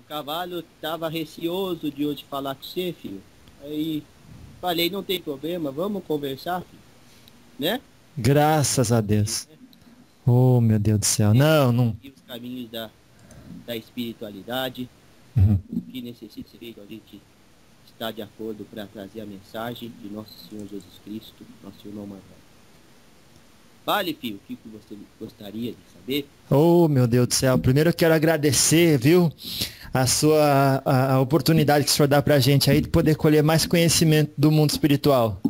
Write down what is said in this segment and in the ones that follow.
cavalo estava receoso de hoje falar com você, filho. Aí falei, não tem problema, vamos conversar, filho. Né? Graças a Deus. Oh, meu Deus do céu. Não, não. E os caminhos da espiritualidade, Uhum. o que necessita ser feito, a gente está de acordo para trazer a mensagem de nosso Senhor Jesus Cristo, nosso irmão Manuel. Fale, filho, o que você gostaria de saber? Oh, meu Deus do céu. Primeiro eu quero agradecer, viu, a oportunidade que o senhor dá pra gente aí de poder colher mais conhecimento do mundo espiritual.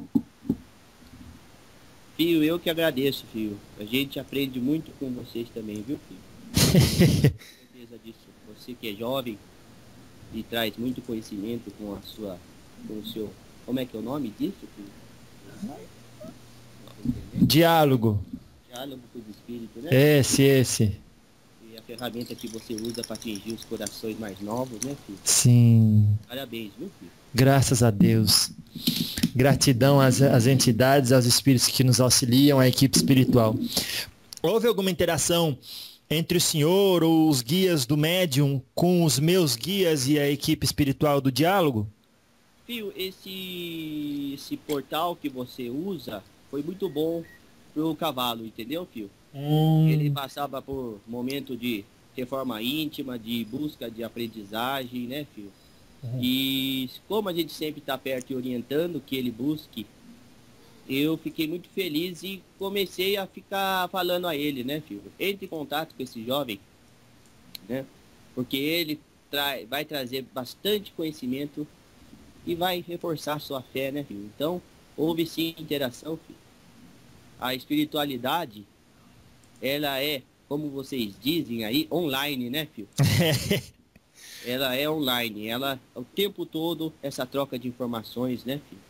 Filho, eu que agradeço, filho. A gente aprende muito com vocês também, viu, filho? Tenho certeza disso. Você que é jovem e traz muito conhecimento com o seu, como é que é o nome disso, filho? Diálogo. Diálogo com o Espírito, né? Esse. E a ferramenta que você usa para atingir os corações mais novos, né, filho? Sim. Parabéns, viu, filho? Graças a Deus. Gratidão às entidades, aos espíritos que nos auxiliam, à equipe espiritual. Houve alguma interação entre o senhor ou os guias do médium com os meus guias e a equipe espiritual do diálogo? Filho, esse portal que você usa foi muito bom pro cavalo, entendeu, filho? Ele passava por momento de reforma íntima, de busca de aprendizagem, né, filho? E como a gente sempre está perto e orientando que ele busque, eu fiquei muito feliz e comecei a ficar falando a ele, né, filho? Entre em contato com esse jovem, né? Porque ele vai trazer bastante conhecimento e vai reforçar sua fé, né, filho? Então, houve sim interação, filho. A espiritualidade, ela é, como vocês dizem aí, online, né, filho? Ela é online, ela, o tempo todo, essa troca de informações, né, filho?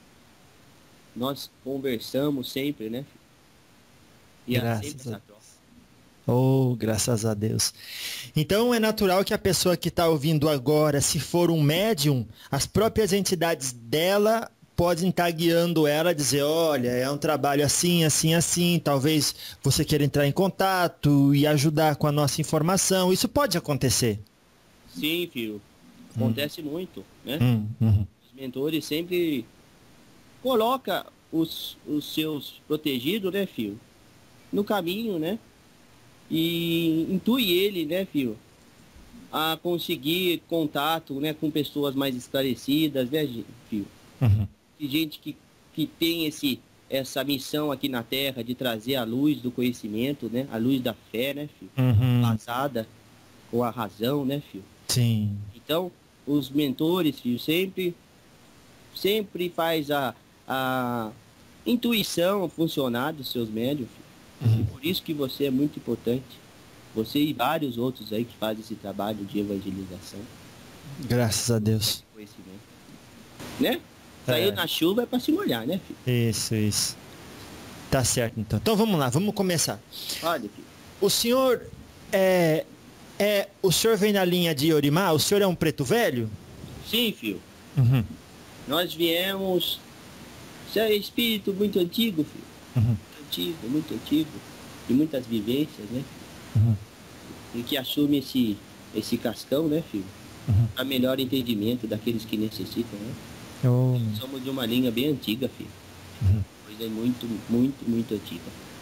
Nós conversamos sempre, né, filho? E há sempre essa troca. Oh, graças a Deus. Então é natural que a pessoa que está ouvindo agora, se for um médium, as próprias entidades dela podem estar guiando ela, dizer, olha, é um trabalho assim, assim, assim, talvez você queira entrar em contato e ajudar com a nossa informação. Isso pode acontecer. Sim, filho. Acontece muito, né? Os mentores sempre colocam os seus protegidos, né, filho? No caminho, né? E intui ele, né, filho? A conseguir contato, né, com pessoas mais esclarecidas, né, filho? E gente que tem essa missão aqui na Terra de trazer a luz do conhecimento, né? A luz da fé, né, filho? Basada com a razão, né, filho? Sim. Então, os mentores, filho, sempre faz a intuição funcionar dos seus médios, filho. E por isso que você é muito importante. Você e vários outros aí que fazem esse trabalho de evangelização. Graças a Deus. Conhecimento. Né? Saiu na chuva é para se molhar, né, filho? Isso. Tá certo, então. Então vamos lá, vamos começar. Olha, filho. O senhor o senhor vem na linha de Orimá? O senhor é um preto velho? Sim, filho. Nós viemos... Você é espírito muito antigo, filho. Muito antigo. De muitas vivências, né? E que assume esse cascão, né, filho? Para melhor entendimento daqueles que necessitam, né? Somos de uma linha bem antiga, filho. Coisa muito, muito, muito antiga.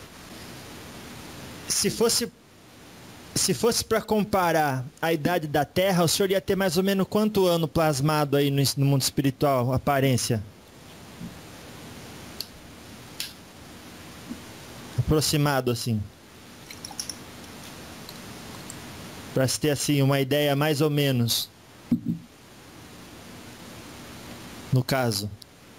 Se fosse para comparar a idade da Terra, o senhor ia ter mais ou menos quanto ano plasmado aí no mundo espiritual, aparência? Aproximado, assim. Para se ter, assim, uma ideia mais ou menos. No caso.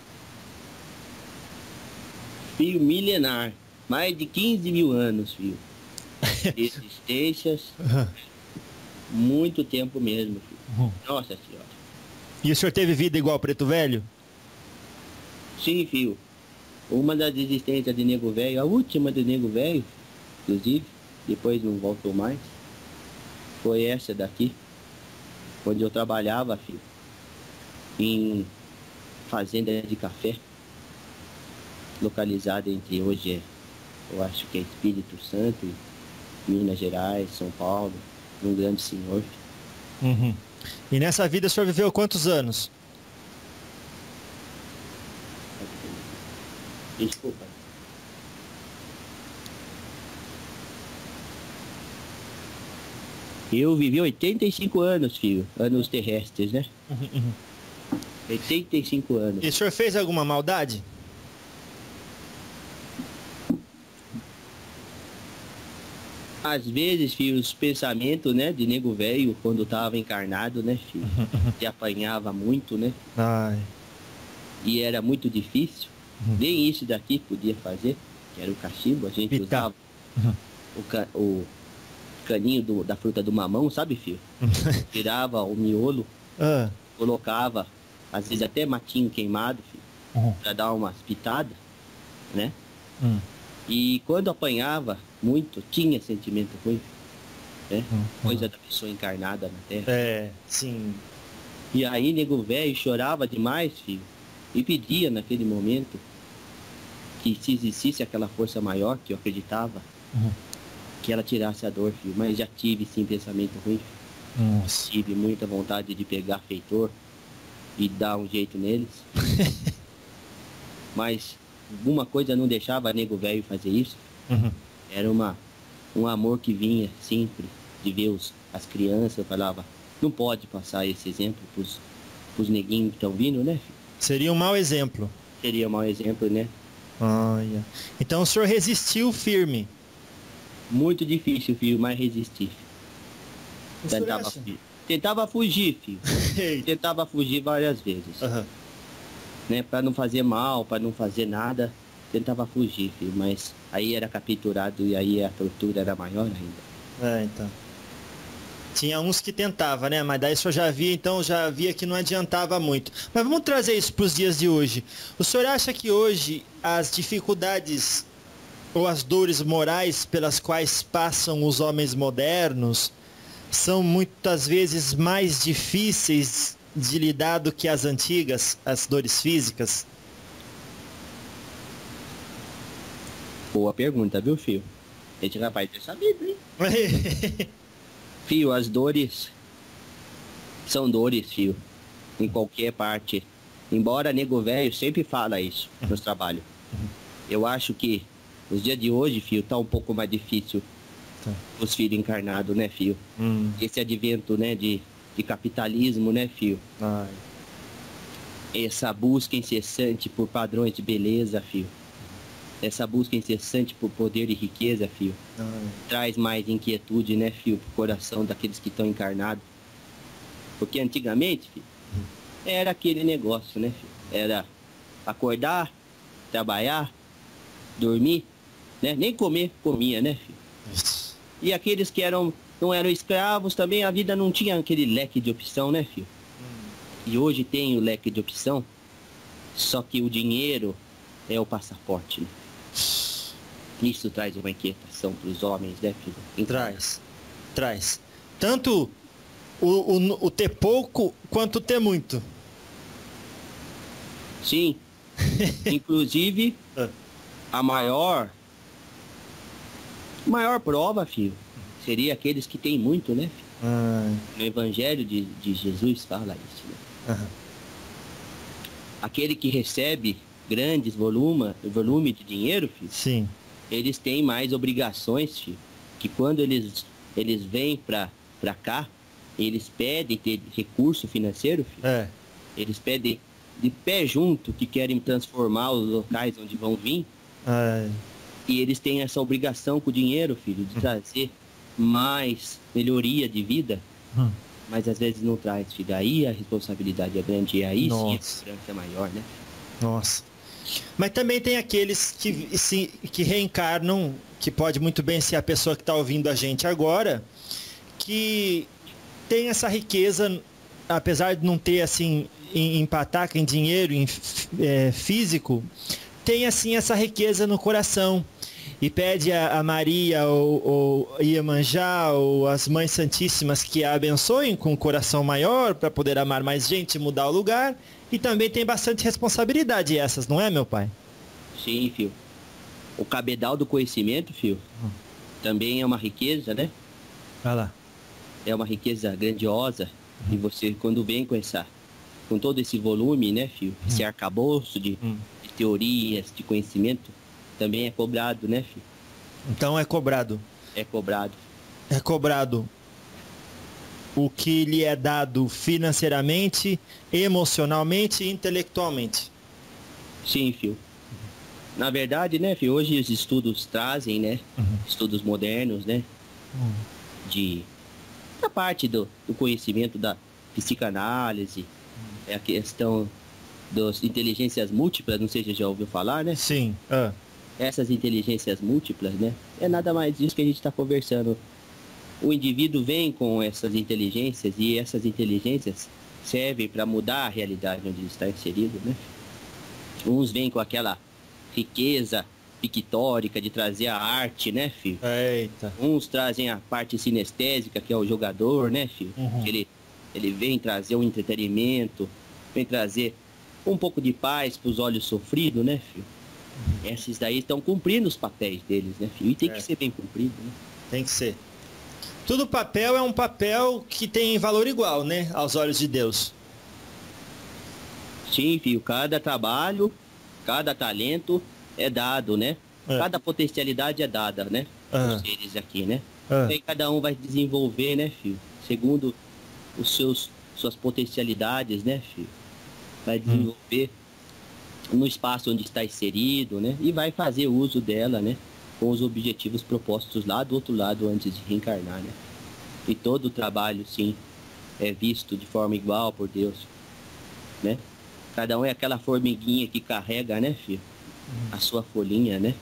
Filho milenar. Mais de 15 mil anos, filho. Existências. Muito tempo mesmo, filho. Nossa senhora. E o senhor teve vida igual Preto Velho? Sim, filho. Uma das existências de Nego Velho, a última de Nego Velho, inclusive, depois não voltou mais, foi essa daqui, onde eu trabalhava, filho, em fazenda de café, localizada entre hoje, eu acho que é Espírito Santo, Minas Gerais, São Paulo, um grande senhor. E nessa vida o senhor viveu quantos anos? Desculpa. Eu vivi 85 anos, filho. Anos terrestres, né? 85 anos. E o senhor fez alguma maldade? Às vezes, filho, os pensamentos, né, de nego velho, quando tava encarnado, né, filho? Que apanhava muito, né? Ai. E era muito difícil. Nem isso daqui podia fazer, que era o cachimbo. A gente Pitar. usava o caninho da fruta do mamão, sabe, filho? Tirava o miolo, colocava, às vezes até matinho queimado, filho, pra dar umas pitadas, né? E quando apanhava muito, tinha sentimento ruim, né? Coisa da pessoa encarnada na terra. É, sim. E aí, nego velho chorava demais, filho, e pedia naquele momento que se existisse aquela força maior, que eu acreditava, que ela tirasse a dor, filho. Mas já tive, sim, pensamento ruim, filho. Nossa. Tive muita vontade de pegar feitor e dar um jeito neles. Mas alguma coisa não deixava nego velho fazer isso. Era um amor que vinha sempre de ver as crianças. Eu falava, não pode passar esse exemplo pros neguinhos que estão vindo, né, filho? Seria um mau exemplo. Seria um mau exemplo, né? Olha. Então o senhor resistiu firme. Muito difícil, filho, mas resisti. Tentava fugir, filho. Tentava fugir várias vezes. Né? Pra não fazer mal, pra não fazer nada. Tentava fugir, filho. Mas aí era capturado e aí a tortura era maior ainda. Então. Tinha uns que tentava, né? Mas daí o senhor já via que não adiantava muito. Mas vamos trazer isso para os dias de hoje. O senhor acha que hoje as dificuldades ou as dores morais pelas quais passam os homens modernos são muitas vezes mais difíceis de lidar do que as antigas, as dores físicas? Boa pergunta, viu, filho? A gente é capaz de ter sabido, hein? Filho, as dores são dores, filho, em qualquer parte. Embora nego velho sempre fala isso nos trabalhos. Eu acho que nos dias de hoje, filho, tá um pouco mais difícil os filhos encarnados, né, filho? Esse advento, né, de capitalismo, né, filho? Essa busca incessante por padrões de beleza, filho. Essa busca incessante por poder e riqueza, filho, traz mais inquietude, né, filho, pro coração daqueles que estão encarnados. Porque antigamente, filho, era aquele negócio, né, filho? Era acordar, trabalhar, dormir, né? Nem comer, comia, né, filho? E aqueles que não eram escravos também, a vida não tinha aquele leque de opção, né, filho? E hoje tem o leque de opção, só que o dinheiro é o passaporte, né? Isso traz uma inquietação para os homens, né, filho? Traz. Tanto o ter pouco, quanto ter muito. Sim. Inclusive, a maior prova, filho, seria aqueles que têm muito, né, filho? No Evangelho de Jesus fala isso, né? Aquele que recebe grandes volume de dinheiro, filho. Sim. Eles têm mais obrigações, filho. Que quando eles vêm pra cá, eles pedem ter recurso financeiro, filho. Eles pedem de pé junto que querem transformar os locais onde vão vir. E eles têm essa obrigação com o dinheiro, filho, de trazer mais melhoria de vida. Mas às vezes não traz, filho. Aí a responsabilidade é grande. E aí sim a cobrança é maior, né? Nossa. Mas também tem aqueles que reencarnam, que pode muito bem ser a pessoa que está ouvindo a gente agora, que tem essa riqueza, apesar de não ter assim em pataca, em dinheiro, em físico, tem assim essa riqueza no coração. E pede a Maria ou Iemanjá ou as Mães Santíssimas que a abençoem com um coração maior para poder amar mais gente e mudar o lugar. E também tem bastante responsabilidade essas, não é, meu pai? Sim, filho. O cabedal do conhecimento, filho, também é uma riqueza, né? Vai lá. é uma riqueza grandiosa. E você, quando vem com todo esse volume, né, filho? Esse arcabouço de teorias, de conhecimento, também é cobrado, né, filho? Então é cobrado. É cobrado. É cobrado o que lhe é dado financeiramente, emocionalmente e intelectualmente. Sim, filho. Na verdade, né, filho, hoje os estudos trazem, né, estudos modernos, né, da parte do conhecimento da psicanálise, é a questão das inteligências múltiplas, não sei se já ouviu falar, né? Sim. Essas inteligências múltiplas, né, é nada mais disso que a gente está conversando. O indivíduo vem com essas inteligências e essas inteligências servem para mudar a realidade onde ele está inserido, né? Uns vêm com aquela riqueza pictórica de trazer a arte, né, filho? Eita. Uns trazem a parte sinestésica, que é o jogador, né, filho? Ele vem trazer um entretenimento, vem trazer um pouco de paz para os olhos sofridos, né, filho? Esses daí estão cumprindo os papéis deles, né, filho? E tem que ser bem cumprido, né? Tem que ser. Todo papel é um papel que tem valor igual, né? Aos olhos de Deus. Sim, filho. Cada trabalho, cada talento é dado, né? Cada potencialidade é dada, né? Os seres aqui, né? E cada um vai desenvolver, né, filho? Segundo suas potencialidades, né, filho? Vai desenvolver no espaço onde está inserido, né? E vai fazer uso dela, né? Com os objetivos propostos lá do outro lado antes de reencarnar, né? E todo o trabalho, sim, é visto de forma igual por Deus, né? Cada um é aquela formiguinha que carrega, né, filho? A sua folhinha, né?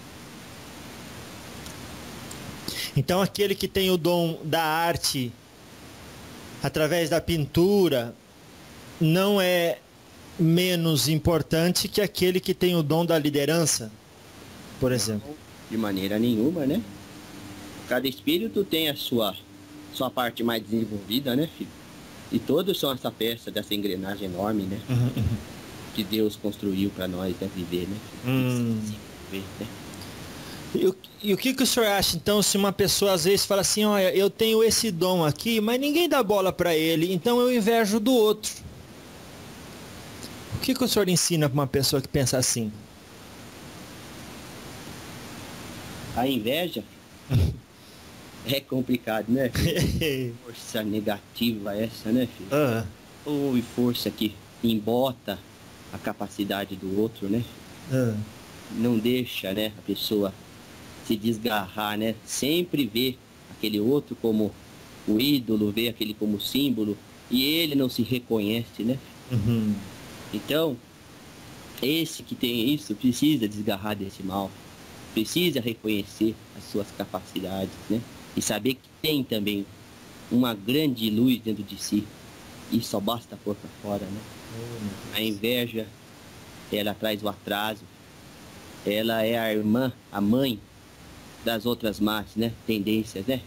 Então aquele que tem o dom da arte, através da pintura, não é menos importante que aquele que tem o dom da liderança, por exemplo. De maneira nenhuma, né? Cada espírito tem a sua parte mais desenvolvida, né, filho? E todos são essa peça dessa engrenagem enorme, né? Que Deus construiu para nós, né, viver, né? Desenvolver, né? E o que o senhor acha, então, se uma pessoa às vezes fala assim, olha, eu tenho esse dom aqui, mas ninguém dá bola para ele, então eu invejo do outro. O que o senhor ensina para uma pessoa que pensa assim? A inveja é complicado, né, filho? Força negativa essa, né, filho? Ou força que embota a capacidade do outro, né? Não deixa, né, a pessoa se desgarrar, né? Sempre vê aquele outro como o ídolo, vê aquele como símbolo, e ele não se reconhece, né? Então, esse que tem isso precisa desgarrar desse mal, precisa reconhecer as suas capacidades, né? E saber que tem também uma grande luz dentro de si, e só basta pôr para fora, né? A inveja, ela traz o atraso, ela é a irmã, a mãe das outras más, né, tendências, né?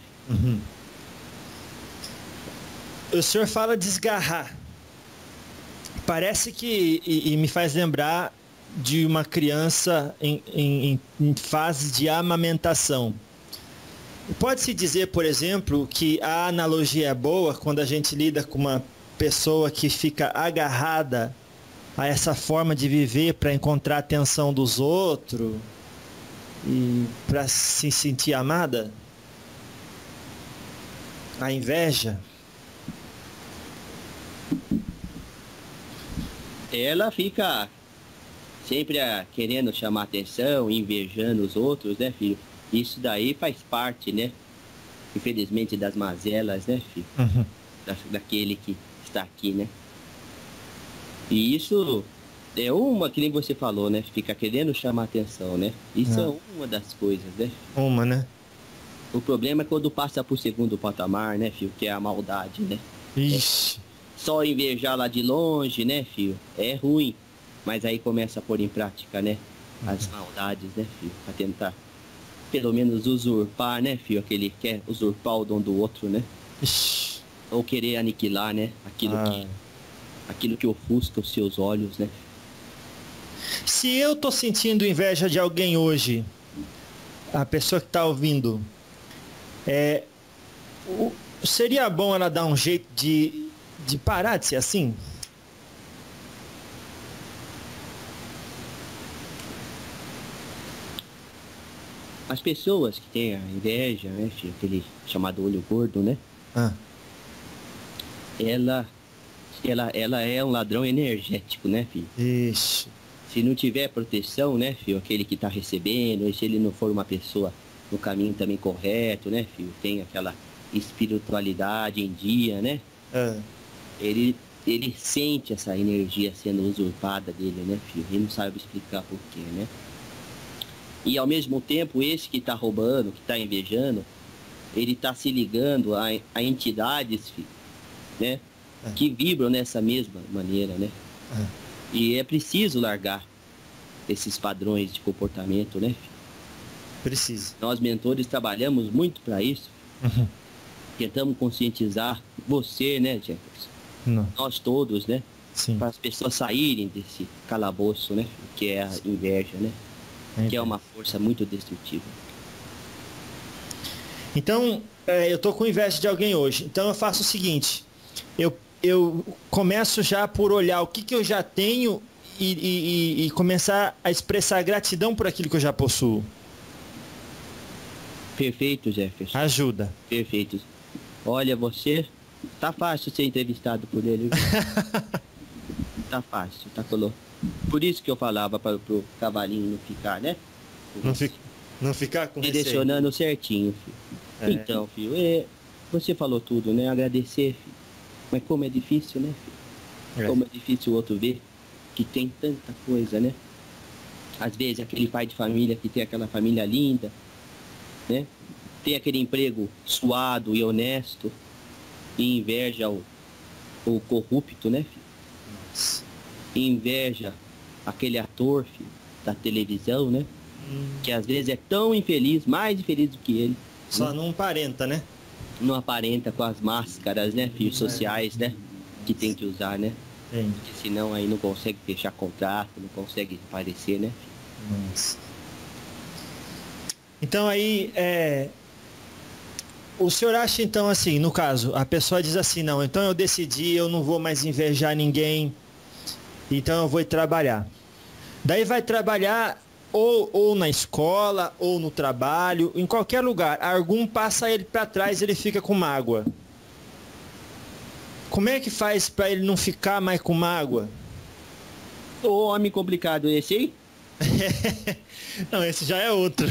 O senhor fala desgarrar. Parece que, e me faz lembrar de uma criança em fase de amamentação. Pode-se dizer, por exemplo, que a analogia é boa quando a gente lida com uma pessoa que fica agarrada a essa forma de viver para encontrar a atenção dos outros e para se sentir amada? A inveja. Ela fica sempre querendo chamar atenção, invejando os outros, né, filho? Isso daí faz parte, né? Infelizmente, das mazelas, né, filho? Daquele que está aqui, né? E isso é uma, que nem você falou, né? Fica querendo chamar atenção, né? Isso é uma das coisas, né? Uma, né? O problema é quando passa por segundo patamar, né, filho? Que é a maldade, né? Ixi. Só invejar lá de longe, né, filho? É ruim. Mas aí começa a pôr em prática, né? As maldades, né, filho? Pra tentar, pelo menos, usurpar, né, filho? Aquele que quer usurpar o dom do outro, né? Ixi. Ou querer aniquilar, né? Aquilo que ofusca os seus olhos, né? Se eu tô sentindo inveja de alguém hoje, a pessoa que tá ouvindo, seria bom ela dar um jeito de parar de ser assim? As pessoas que têm a inveja, né, filho, aquele chamado olho gordo, né? Ela é um ladrão energético, né, filho? Ixi. Se não tiver proteção, né, filho, aquele que tá recebendo, e se ele não for uma pessoa no caminho também correto, né, filho, tem aquela espiritualidade em dia, né? Ele sente essa energia sendo usurpada dele, né, filho? Ele não sabe explicar por quê, né? E ao mesmo tempo, esse que tá roubando, que tá invejando, ele tá se ligando a entidades, filho, né? Que vibram nessa mesma maneira, né? E é preciso largar esses padrões de comportamento, né, filho? Precisa. Nós, mentores, trabalhamos muito para isso. Tentamos conscientizar você, né, Jefferson? Não. Nós todos, né? Sim. Para as pessoas saírem desse calabouço, né? Que é a inveja, né? Que é uma força muito destrutiva. Então, eu tô com inveja de alguém hoje. Então eu faço o seguinte, eu começo já por olhar o que eu já tenho e começar a expressar gratidão por aquilo que eu já possuo. Perfeito, Jefferson. Ajuda. Perfeito. Olha, você... Tá fácil ser entrevistado por ele. Tá fácil, tá colou. Por isso que eu falava para pro cavalinho não ficar, né? Não ficar com direcionando certinho, filho. Então, filho, você falou tudo, né? Agradecer, filho. Mas como é difícil, né, filho? Como é difícil o outro ver que tem tanta coisa, né? Às vezes aquele pai de família que tem aquela família linda, né? Tem aquele emprego suado e honesto e inveja o corrupto, né, filho? Nossa. E inveja aquele ator, filho, da televisão, né? Que às vezes é tão infeliz, mais infeliz do que ele. Só né? não aparenta, né? Não aparenta com as máscaras, né, filho, sociais, né? Que tem que usar, né? Porque senão aí não consegue fechar contrato, não consegue aparecer, né? Nossa. Então aí, o senhor acha então assim, no caso, a pessoa diz assim, não, então eu decidi, eu não vou mais invejar ninguém, então eu vou trabalhar. Daí vai trabalhar ou na escola, ou no trabalho, em qualquer lugar, algum passa ele para trás, ele fica com mágoa. Como é que faz para ele não ficar mais com mágoa? Ô, homem complicado esse aí? Não, esse já é outro.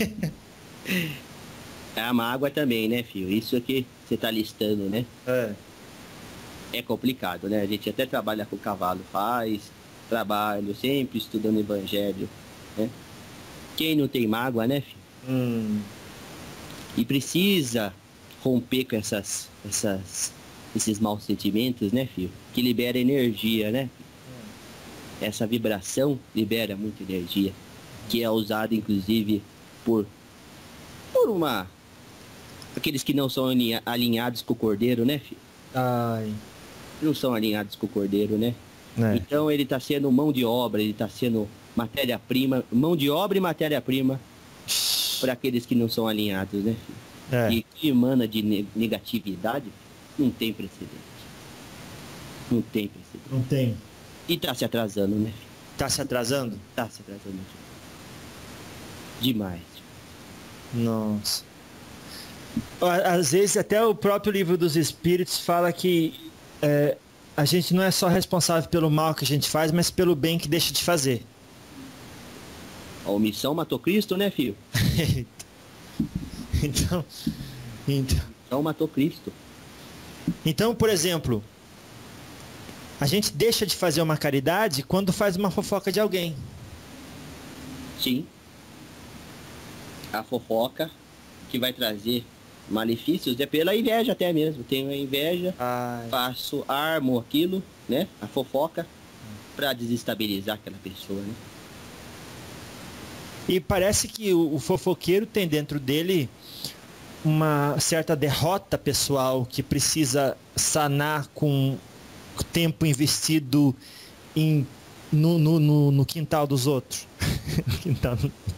A mágoa também, né, filho? Isso aqui você tá listando, né? É complicado, né? A gente até trabalha com cavalo, faz trabalho, sempre estudando evangelho, né? Quem não tem mágoa, né, filho? E precisa romper com esses maus sentimentos, né, filho? Que libera energia, né? Essa vibração libera muita energia, que é usada, inclusive, por aqueles que não são alinhados com o cordeiro, né, filho? Não são alinhados com o cordeiro, né? Então ele está sendo mão de obra, ele está sendo matéria-prima, mão de obra e matéria-prima para aqueles que não são alinhados, né, filho? E que emana de negatividade, não tem precedente. Não tem precedente. Não tem. E tá se atrasando, né, filho? Tá se atrasando? Tá se atrasando demais. Nossa. Às vezes até o próprio livro dos Espíritos fala que a gente não é só responsável pelo mal que a gente faz, mas pelo bem que deixa de fazer. A omissão matou Cristo, né, filho? Então... Omissão matou Cristo. Então, por exemplo, a gente deixa de fazer uma caridade quando faz uma fofoca de alguém. Sim. A fofoca que vai trazer malefícios é pela inveja até mesmo. Tenho a inveja, armo aquilo, né? A fofoca, para desestabilizar aquela pessoa, né? E parece que o fofoqueiro tem dentro dele uma certa derrota pessoal que precisa sanar com o tempo investido no quintal dos outros.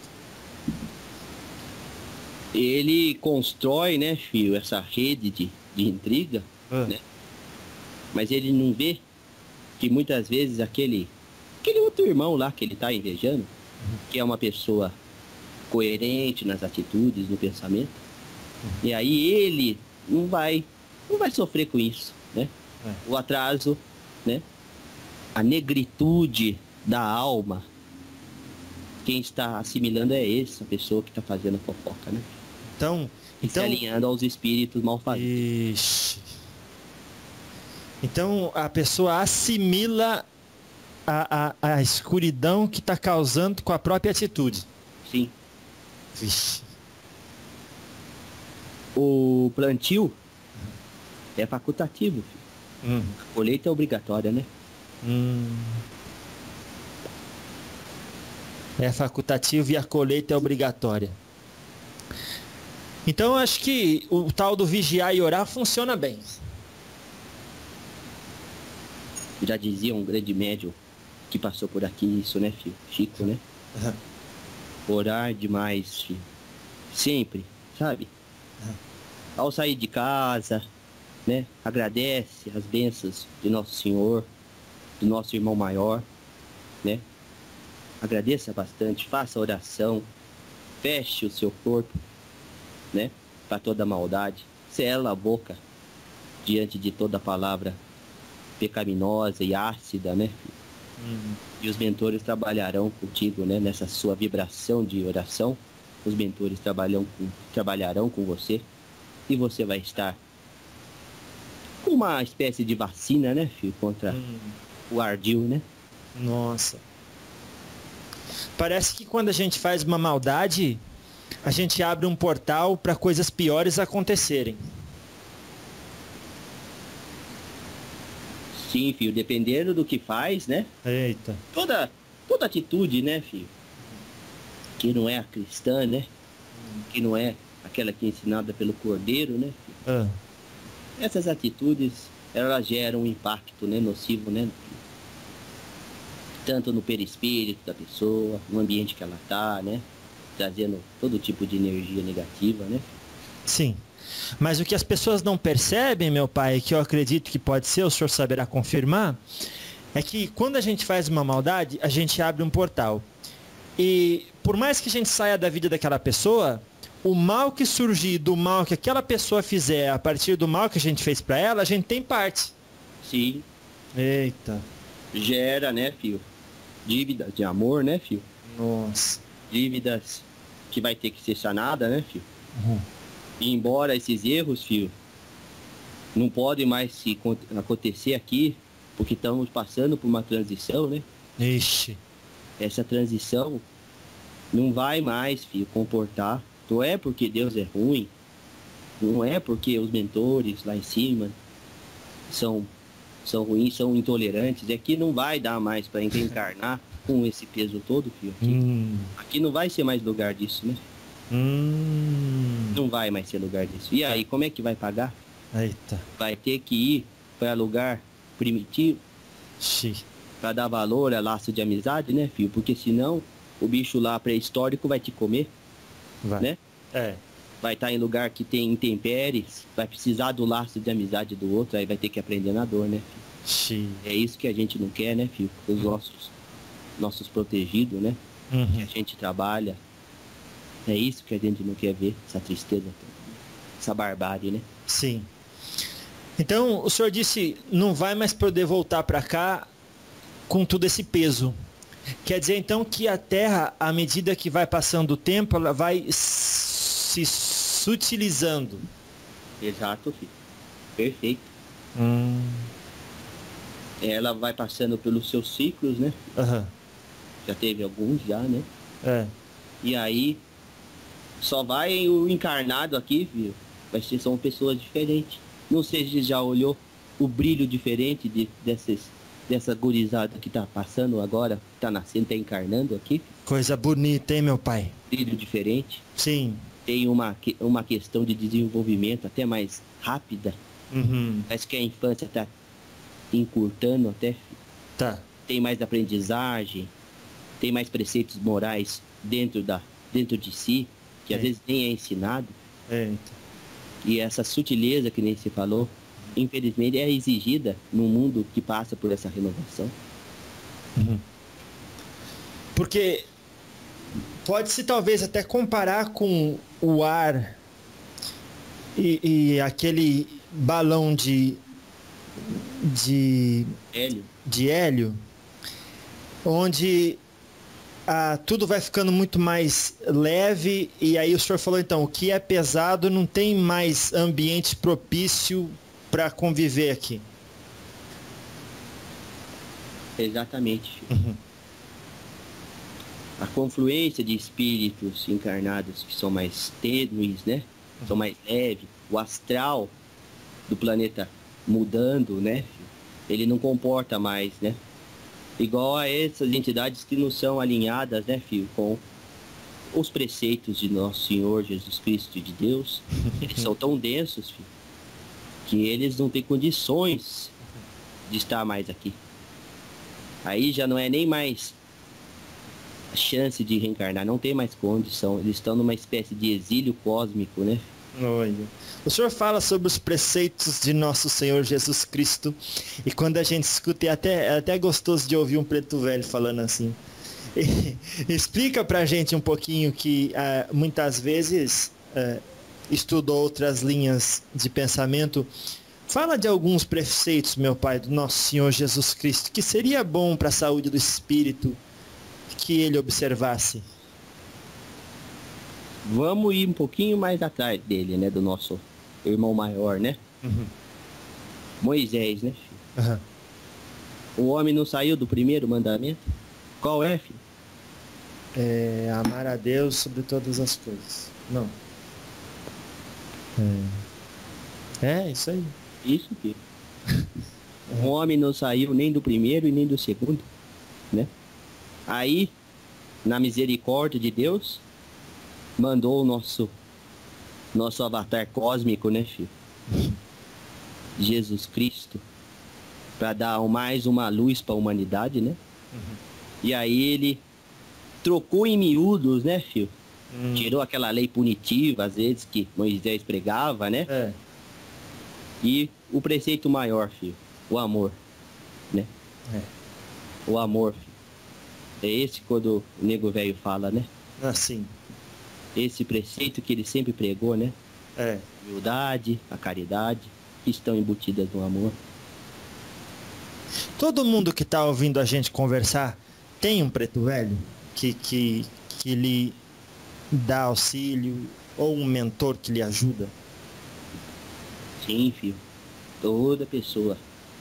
Ele constrói, né, filho, essa rede de intriga, né? Mas ele não vê que muitas vezes aquele outro irmão lá que ele está invejando, que é uma pessoa coerente nas atitudes, no pensamento, e aí ele não vai sofrer com isso, né? O atraso, né? A negritude da alma, quem está assimilando é essa pessoa que está fazendo a fofoca, né? Então, se alinhando aos espíritos malfazedores. Ixi. Então a pessoa assimila a escuridão que está causando com a própria atitude. Sim. Vixe. O plantio é facultativo, filho. A colheita é obrigatória, né? É facultativo e a colheita é obrigatória. Então acho que o tal do vigiar e orar funciona bem. Já dizia um grande médium que passou por aqui isso, né, filho? Chico, né? Orar demais, filho. Sempre, sabe? Ao sair de casa, né? Agradece as bênçãos de Nosso Senhor, do nosso irmão maior, né? Agradeça bastante, faça oração, feche o seu corpo, né? Para toda maldade, sela a boca diante de toda palavra pecaminosa e ácida, né? E os mentores trabalharão contigo, né? Nessa sua vibração de oração, os mentores trabalharão com você e você vai estar com uma espécie de vacina, né, filho? Contra o ardil, né? Nossa. Parece que quando a gente faz uma maldade, a gente abre um portal para coisas piores acontecerem. Sim, filho, dependendo do que faz, né? Eita. Toda atitude, né, filho? Que não é a cristã, né? Que não é aquela que é ensinada pelo Cordeiro, né, filho? Essas atitudes, elas geram um impacto, né, nocivo, né? Tanto no perispírito da pessoa, no ambiente que ela tá, né? Trazendo todo tipo de energia negativa, né? Sim. Mas o que as pessoas não percebem, meu pai, que eu acredito que pode ser, o senhor saberá confirmar, é que quando a gente faz uma maldade, a gente abre um portal. E por mais que a gente saia da vida daquela pessoa, o mal que surgir do mal que aquela pessoa fizer a partir do mal que a gente fez pra ela, a gente tem parte. Sim. Eita. Gera, né, filho? Dívidas de amor, né, filho? Nossa. Dívidas que vai ter que ser sanada, né, filho? E embora esses erros, filho, não podem mais acontecer aqui, porque estamos passando por uma transição, né? Ixi. Essa transição não vai mais, filho, comportar. Não é porque Deus é ruim, não é porque os mentores lá em cima são ruins, são intolerantes. Aqui não vai dar mais para encarnar com esse peso todo, filho. Aqui não vai ser mais lugar disso, né? Não vai mais ser lugar disso. E aí, como é que vai pagar? Eita. Vai ter que ir para lugar primitivo, para dar valor a laço de amizade, né, filho? Porque senão o bicho lá pré-histórico vai te comer, né? Vai estar em lugar que tem intempéries, vai precisar do laço de amizade do outro, aí vai ter que aprender na dor, né, filho? É isso que a gente não quer, né, filho? Os nossos protegidos, né? Que a gente trabalha. É isso que a gente não quer ver, essa tristeza, essa barbárie, né? Sim. Então, o senhor disse, não vai mais poder voltar para cá com todo esse peso. Quer dizer, então, que a Terra, à medida que vai passando o tempo, ela vai se sutilizando. Exato, filho. Perfeito. Ela vai passando pelos seus ciclos, né? Já teve alguns, né? E aí, só vai o encarnado aqui, filho. São pessoas diferentes. Não sei se já olhou o brilho diferente dessa gurizada que tá passando agora, que tá nascendo, tá encarnando aqui. Coisa bonita, hein, meu pai? Brilho diferente. Sim. Tem uma questão de desenvolvimento até mais rápida. Parece que a infância tá encurtando até. Tá. Tem mais aprendizagem, tem mais preceitos morais dentro de si, que às vezes nem é ensinado. E essa sutileza que nem se falou, infelizmente é exigida no mundo que passa por essa renovação. Porque pode-se talvez até comparar com o ar e aquele balão de hélio, onde tudo vai ficando muito mais leve, e aí o senhor falou então, o que é pesado não tem mais ambiente propício para conviver aqui. Exatamente. A confluência de espíritos encarnados que são mais tênues, né? São mais leves. O astral do planeta mudando, né? Ele não comporta mais, né? Igual a essas entidades que não são alinhadas, né, filho, com os preceitos de nosso Senhor Jesus Cristo e de Deus. Eles são tão densos, filho, que eles não têm condições de estar mais aqui. Aí já não é nem mais a chance de reencarnar, não tem mais condição. Eles estão numa espécie de exílio cósmico, né? Olha. O senhor fala sobre os preceitos de nosso Senhor Jesus Cristo, e quando a gente escuta, é até gostoso de ouvir um preto velho falando assim. Explica pra gente um pouquinho que muitas vezes estuda outras linhas de pensamento. Fala de alguns preceitos, meu pai, do nosso Senhor Jesus Cristo, que seria bom para a saúde do espírito que ele observasse. Vamos ir um pouquinho mais atrás dele, né? Do nosso irmão maior, né? Moisés, né, filho? O homem não saiu do primeiro mandamento? Qual é, filho? Amar a Deus sobre todas as coisas. Não. Isso aí. Isso, filho. O homem não saiu nem do primeiro e nem do segundo, né? Aí, na misericórdia de Deus, mandou o nosso avatar cósmico, né, filho? Jesus Cristo, para dar mais uma luz para a humanidade, né? E aí ele trocou em miúdos, né, filho? Tirou aquela lei punitiva, às vezes, que Moisés pregava, né? E o preceito maior, filho, o amor, né? O amor, filho. É esse quando o nego velho fala, né? Assim. Esse preceito que ele sempre pregou, né? A humildade, a caridade, que estão embutidas no amor. Todo mundo que está ouvindo a gente conversar tem um preto velho que lhe dá auxílio, ou um mentor que lhe ajuda? Sim, filho. Toda pessoa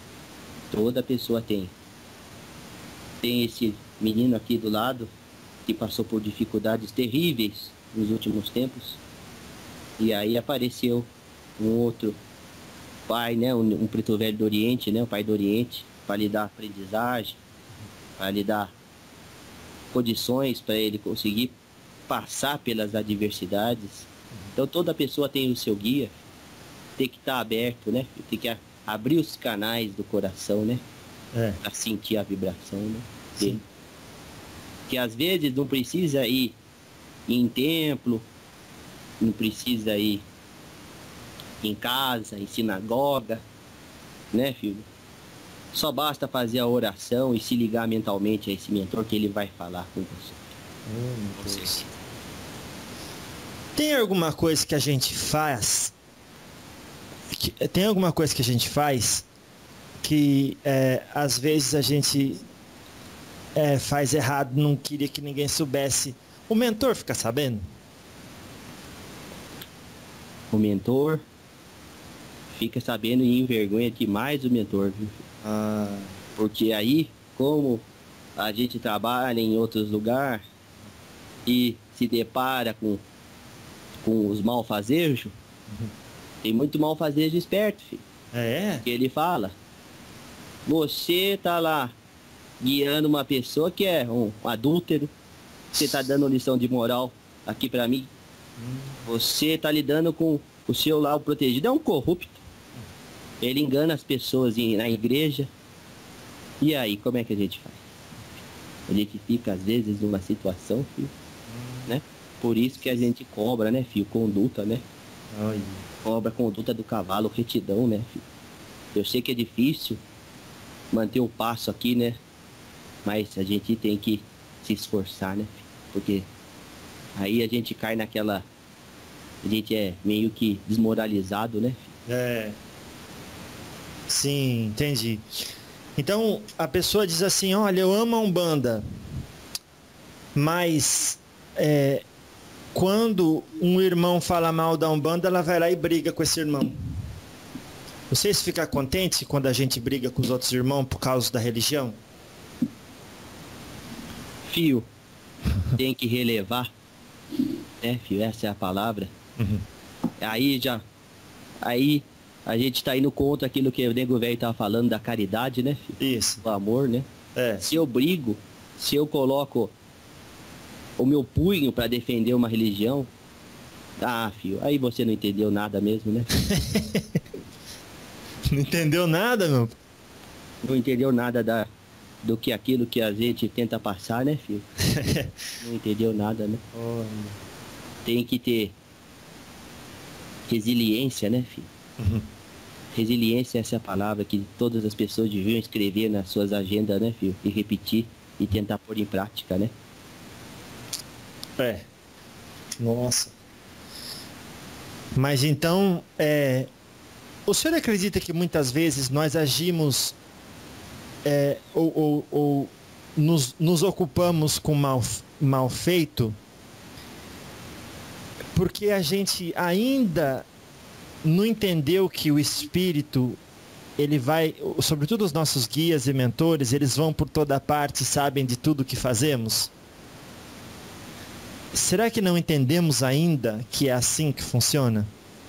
tem. Tem esse menino aqui do lado que passou por dificuldades terríveis nos últimos tempos. E aí apareceu um outro pai, né? Um preto velho do Oriente, né? O pai do Oriente, para lhe dar aprendizagem, para lhe dar condições para ele conseguir passar pelas adversidades. Então toda pessoa tem o seu guia, tem que estar aberto, né? Tem que abrir os canais do coração, né? Para sentir a vibração, né? Sim. Que às vezes não precisa ir em templo, não precisa ir em casa, em sinagoga, né, filho? Só basta fazer a oração e se ligar mentalmente a esse mentor que ele vai falar com você. Tem alguma coisa que a gente faz? Tem alguma coisa que a gente faz que às vezes a gente faz errado, não queria que ninguém soubesse. O mentor fica sabendo? O mentor fica sabendo e envergonha demais o mentor, viu? Porque aí, como a gente trabalha em outros lugares e se depara com os malfazejos, tem muito malfazejo esperto, filho. Que ele fala, você tá lá guiando uma pessoa que é um adúltero, você tá dando lição de moral aqui pra mim, você tá lidando com o seu lá, o protegido, é um corrupto. Ele engana as pessoas na igreja. E aí, como é que a gente faz? A gente fica, às vezes, numa situação, filho, né? Por isso que a gente cobra, né, filho? Conduta, né? Ai. Cobra a conduta do cavalo, retidão, né, filho? Eu sei que é difícil manter o passo aqui, né? Mas a gente tem que se esforçar, né, filho? Porque aí a gente cai naquela... A gente é meio que desmoralizado, né, filho? É. Sim, entendi. Então, a pessoa diz assim, olha, eu amo a Umbanda, mas quando um irmão fala mal da Umbanda, ela vai lá e briga com esse irmão. Vocês ficam contentes quando a gente briga com os outros irmãos por causa da religião? Filho, tem que relevar, né, filho? Essa é a palavra. Uhum. Aí a gente tá indo contra aquilo que o nego velho tava falando da caridade, né, filho? Isso. O amor, né? É. Se eu brigo, se eu coloco o meu punho para defender uma religião, filho, aí você não entendeu nada mesmo, né? Não entendeu nada, meu? Não entendeu nada do que aquilo que a gente tenta passar, né, filho? Não entendeu nada, né? Oh. Tem que ter resiliência, né, filho? Uhum. Resiliência, essa é a palavra que todas as pessoas deviam escrever nas suas agendas, né, filho? E repetir e tentar pôr em prática, né? Nossa. Mas então, o senhor acredita que muitas vezes nós agimos ou nos ocupamos com mal feito porque a gente ainda não entendeu que o Espírito, ele vai, sobretudo os nossos guias e mentores, eles vão por toda parte e sabem de tudo que fazemos? Será que não entendemos ainda que é assim que funciona?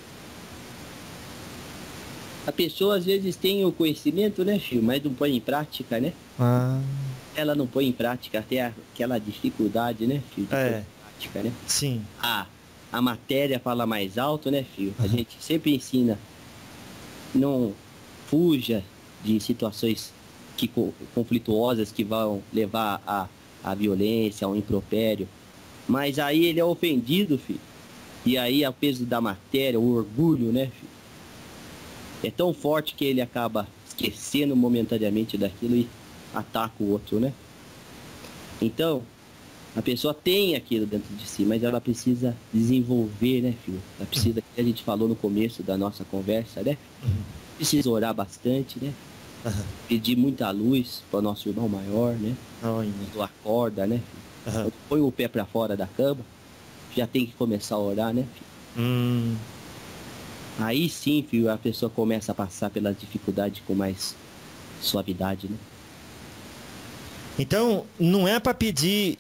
A pessoa às vezes tem o conhecimento, né, filho, mas não põe em prática, né? Ela não põe em prática até aquela dificuldade, né, filho, de pôr em prática, né? Sim. A matéria fala mais alto, né, filho? A gente sempre ensina, não fuja de situações conflituosas que vão levar à violência, ao impropério. Mas aí ele é ofendido, filho. E aí o peso da matéria, o orgulho, né, filho? É tão forte que ele acaba esquecendo momentaneamente daquilo e ataca o outro, né? Então, a pessoa tem aquilo dentro de si, mas ela precisa desenvolver, né, filho? Ela precisa, que a gente falou no começo da nossa conversa, né? Precisa orar bastante, né? Pedir muita luz para o nosso irmão maior, né? Quando acorda, né, filho? Quando põe o pé para fora da cama, já tem que começar a orar, né, filho? Aí sim, filho, a pessoa começa a passar pelas dificuldades com mais suavidade, né? Então, não é para pedir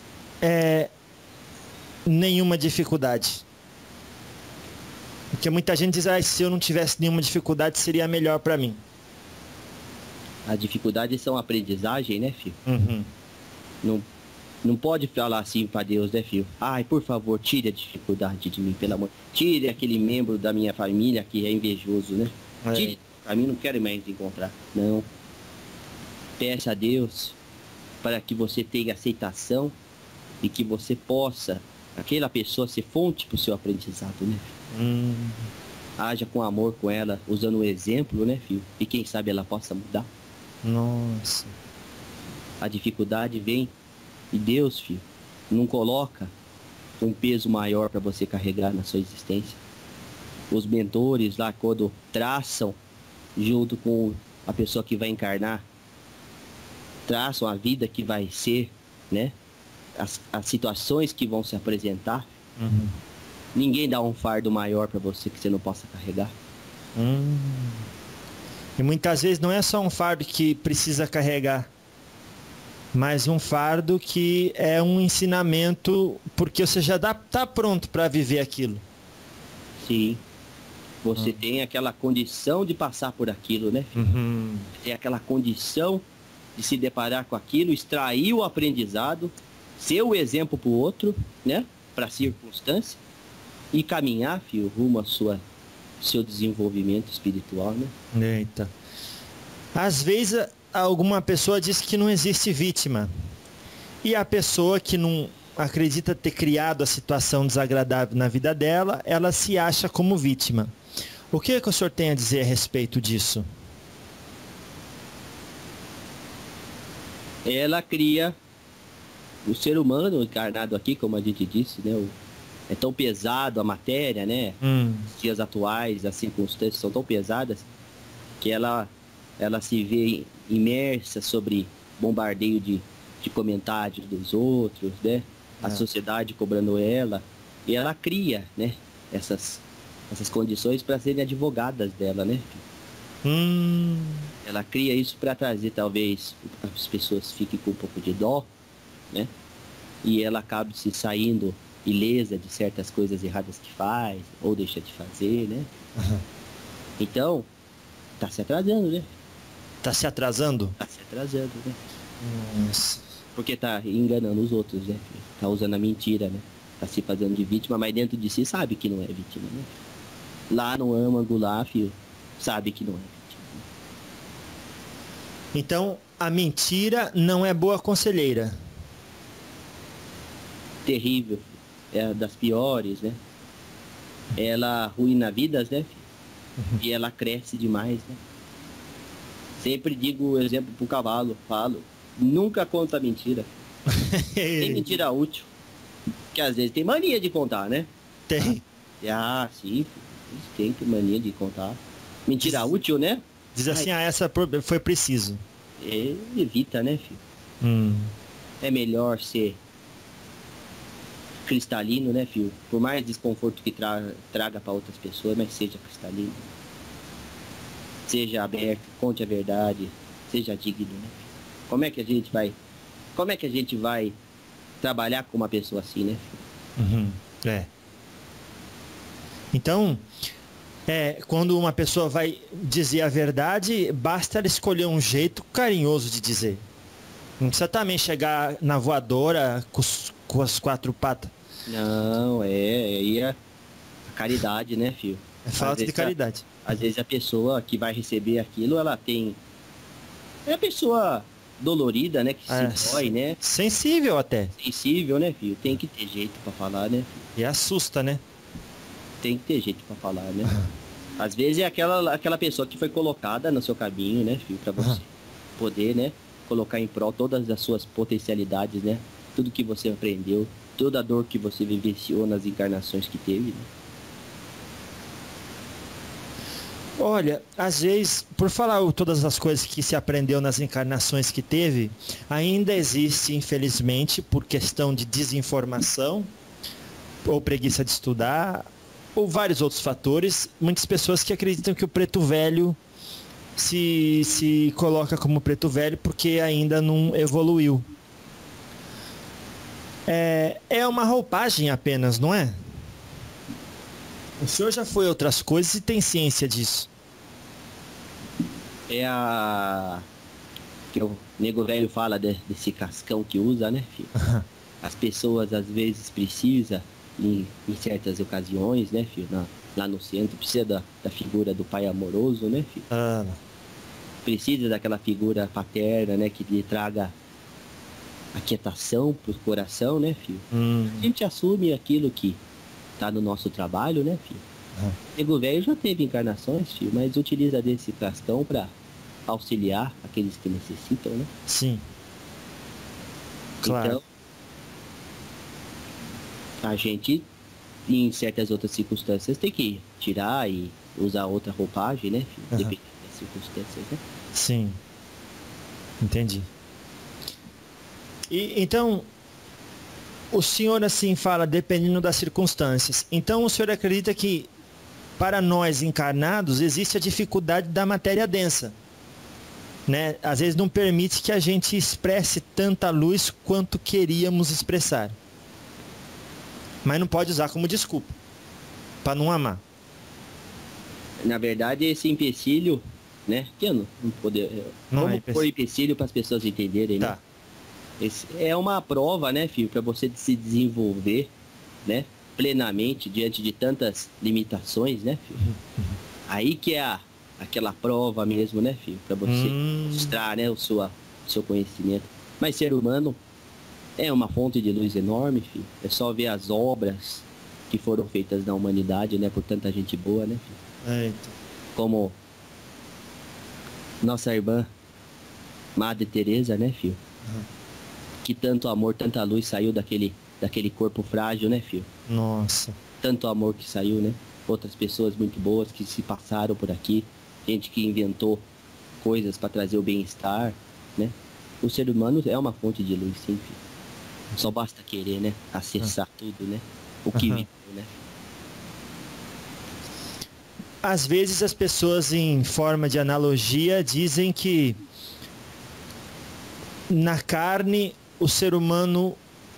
nenhuma dificuldade. Porque muita gente diz, se eu não tivesse nenhuma dificuldade, seria melhor para mim. As dificuldades são aprendizagem, né, filho? Uhum. Não pode falar assim para Deus, né, filho? Ai, por favor, tire a dificuldade de mim, pelo amor. Tire aquele membro da minha família que é invejoso, né? Tire para mim, não quero mais encontrar. Não. Peça a Deus para que você tenha aceitação e que você possa, aquela pessoa, ser fonte para o seu aprendizado, né, filho? Haja com amor com ela, usando o exemplo, né, filho? E quem sabe ela possa mudar. Nossa. A dificuldade vem e Deus, filho, não coloca um peso maior para você carregar na sua existência. Os mentores lá, quando traçam junto com a pessoa que vai encarnar, traçam a vida que vai ser, né? As situações que vão se apresentar. Ninguém dá um fardo maior para você que você não possa carregar. E muitas vezes não é só um fardo que precisa carregar, mas um fardo que é um ensinamento, porque você já está pronto para viver aquilo. Sim. Você tem aquela condição de passar por aquilo, né, filho? Tem aquela condição de se deparar com aquilo, extrair o aprendizado, ser o exemplo para o outro, né? Para a circunstância. E caminhar, filho, rumo ao seu desenvolvimento espiritual, né? Eita. Às vezes alguma pessoa diz que não existe vítima. E a pessoa que não acredita ter criado a situação desagradável na vida dela, ela se acha como vítima. O que o senhor tem a dizer a respeito disso? Ela cria o ser humano encarnado aqui, como a gente disse, né? É tão pesado a matéria, né? Os dias atuais, as circunstâncias são tão pesadas que ela se vê imersa sobre bombardeio de comentários dos outros, né? A sociedade cobrando ela. E ela cria, né? Essas condições para serem advogadas dela, né? Ela cria isso para trazer, talvez, as pessoas fiquem com um pouco de dó, né? E ela acabe se saindo ilesa de certas coisas erradas que faz, ou deixa de fazer, né? Então, tá se atrasando, né? Tá se atrasando? Tá se atrasando, né? Nossa. Porque tá enganando os outros, né? Tá usando a mentira, né? Tá se fazendo de vítima, mas dentro de si sabe que não é vítima, né? Lá no âmago, lá, filho, sabe que não é vítima. Né? Então, a mentira não é boa conselheira. Terrível, é das piores, né? Ela arruína vidas, né, filho? E ela cresce demais, né? Sempre digo o exemplo pro cavalo, falo, nunca conta mentira. Tem mentira útil, que às vezes tem mania de contar, né? Tem. Sim, tem mania de contar. Mentira útil, né? Diz assim, essa foi preciso. Evita, né, filho? É melhor ser cristalino, né, filho? Por mais desconforto que traga para outras pessoas, mas seja cristalino. Seja aberto, conte a verdade, seja digno, né? Como é que a gente vai trabalhar com uma pessoa assim, né, filho? Então, quando uma pessoa vai dizer a verdade, basta ela escolher um jeito carinhoso de dizer. Não precisa também chegar na voadora com as quatro patas. Não, aí é a caridade, né, filho? É falta de caridade. Às vezes a pessoa que vai receber aquilo, ela tem... É a pessoa dolorida, né, que se dói, né? Sensível até. Sensível, né, filho? Tem que ter jeito pra falar, né, filho? E assusta, né? Tem que ter jeito pra falar, né? Às vezes é aquela pessoa que foi colocada no seu caminho, né, filho? Pra você poder, né, colocar em prol todas as suas potencialidades, né? Tudo que você aprendeu, toda a dor que você vivenciou nas encarnações que teve, né? Olha, às vezes, por falar todas as coisas que se aprendeu nas encarnações que teve, ainda existe, infelizmente, por questão de desinformação, ou preguiça de estudar, ou vários outros fatores, muitas pessoas que acreditam que o preto velho se coloca como preto velho porque ainda não evoluiu. É uma roupagem apenas, não é? O senhor já foi outras coisas e tem ciência disso. Que o nego velho fala desse cascão que usa, né, filho? As pessoas às vezes precisam, em certas ocasiões, né, filho? Lá no centro, precisa da figura do pai amoroso, né, filho? Precisa daquela figura paterna, né, que lhe traga aquietação pro coração, né, filho? A gente assume aquilo que tá no nosso trabalho, né, filho? O nego velho já teve encarnações, filho, mas utiliza desse cascão para auxiliar aqueles que necessitam, né? Sim. Claro. Então, a gente, em certas outras circunstâncias, tem que tirar e usar outra roupagem, né, filho? Dependendo das circunstâncias, né? Sim. Entendi. E, então, o senhor assim fala, dependendo das circunstâncias. Então, o senhor acredita que, para nós encarnados, existe a dificuldade da matéria densa, né? Às vezes não permite que a gente expresse tanta luz quanto queríamos expressar. Mas não pode usar como desculpa para não amar. Na verdade, esse empecilho, né? Que eu não poder. Vamos pôr empecilho para as pessoas entenderem, né? Esse é uma prova, né, filho, para você se desenvolver, né, plenamente diante de tantas limitações, né, filho? Aí que é aquela prova mesmo, né, filho, para você mostrar, né, o seu conhecimento. Mas ser humano É uma fonte de luz enorme, filho. É só ver as obras que foram feitas na humanidade, né? Por tanta gente boa, né, filho? Eita. Como nossa irmã Madre Teresa, né, filho? Que tanto amor, tanta luz saiu daquele corpo frágil, né, filho? Nossa. Tanto amor que saiu, né? Outras pessoas muito boas que se passaram por aqui. Gente que inventou coisas para trazer o bem-estar, né? O ser humano é uma fonte de luz, sim, filho. Só basta querer, né? Acessar tudo, né? O que viveu, né? Às vezes as pessoas, em forma de analogia, dizem que na carne o ser humano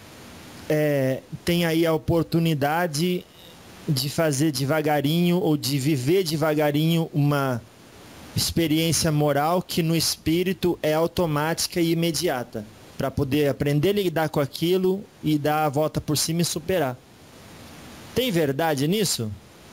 tem aí a oportunidade de fazer devagarinho ou de viver devagarinho uma experiência moral que no espírito é automática e imediata, para poder aprender a lidar com aquilo e dar a volta por cima e superar. Tem verdade nisso?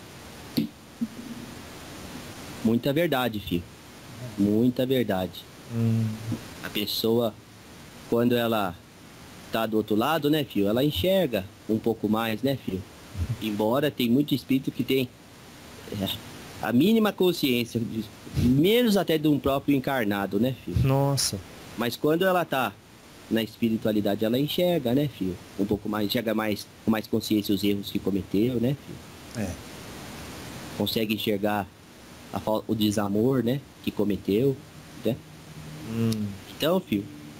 Muita verdade, filho. Muita verdade. A pessoa, quando ela tá do outro lado, né, filho, ela enxerga um pouco mais, né, filho? Embora tem muito espírito que tem a mínima consciência, menos até de um próprio encarnado, né, filho? Nossa. Mas quando ela tá na espiritualidade, ela enxerga, né, filho? Um pouco mais, enxerga mais, com mais consciência os erros que cometeu, né, filho? Consegue enxergar o desamor, né, que cometeu, né? Então, filho,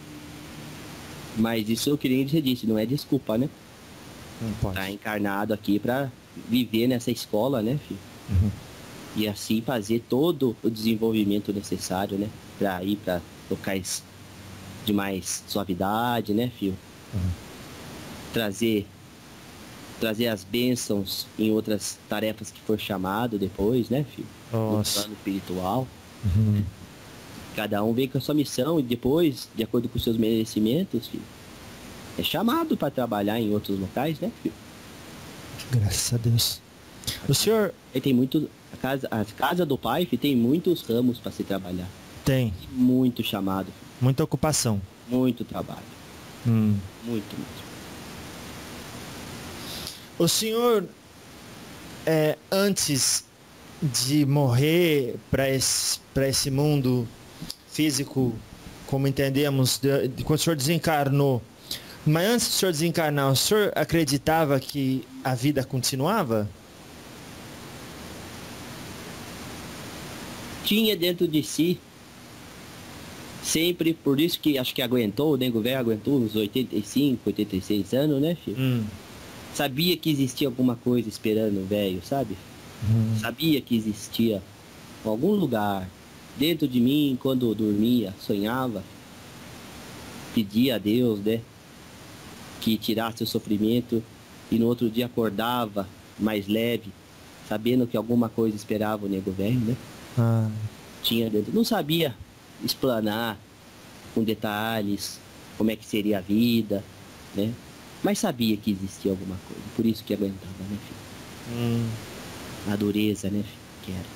mas isso que nem você disse, não é desculpa, né? Não pode. Tá encarnado aqui pra viver nessa escola, né, filho? E assim fazer todo o desenvolvimento necessário, né? Pra ir pra locais de mais suavidade, né, filho? Trazer as bênçãos em outras tarefas que for chamado depois, né, filho? Nossa. No plano espiritual. Cada um vem com a sua missão e depois, de acordo com os seus merecimentos, filho, é chamado para trabalhar em outros locais, né, filho? Graças a Deus. O senhor... Aí tem muito... A casa do pai, filho, tem muitos ramos para se trabalhar. Tem. Muito chamado, filho. Muita ocupação. Muito trabalho. Muito, muito. O senhor, antes de morrer para esse mundo físico, como entendemos, quando o senhor desencarnou, mas antes do senhor desencarnar, o senhor acreditava que a vida continuava? Tinha dentro de si, sempre, por isso que acho que aguentou, o nego velho aguentou uns 85, 86 anos, né, filho? Sabia que existia alguma coisa esperando o velho, sabe? Sabia que existia algum lugar dentro de mim, quando eu dormia, sonhava, pedia a Deus, né, que tirasse o sofrimento, e no outro dia acordava mais leve, sabendo que alguma coisa esperava o nego velho, né? Tinha dentro. Não sabia explanar com detalhes como é que seria a vida, né? Mas sabia que existia alguma coisa, por isso que aguentava, né, filho? A dureza, né, filho, que era.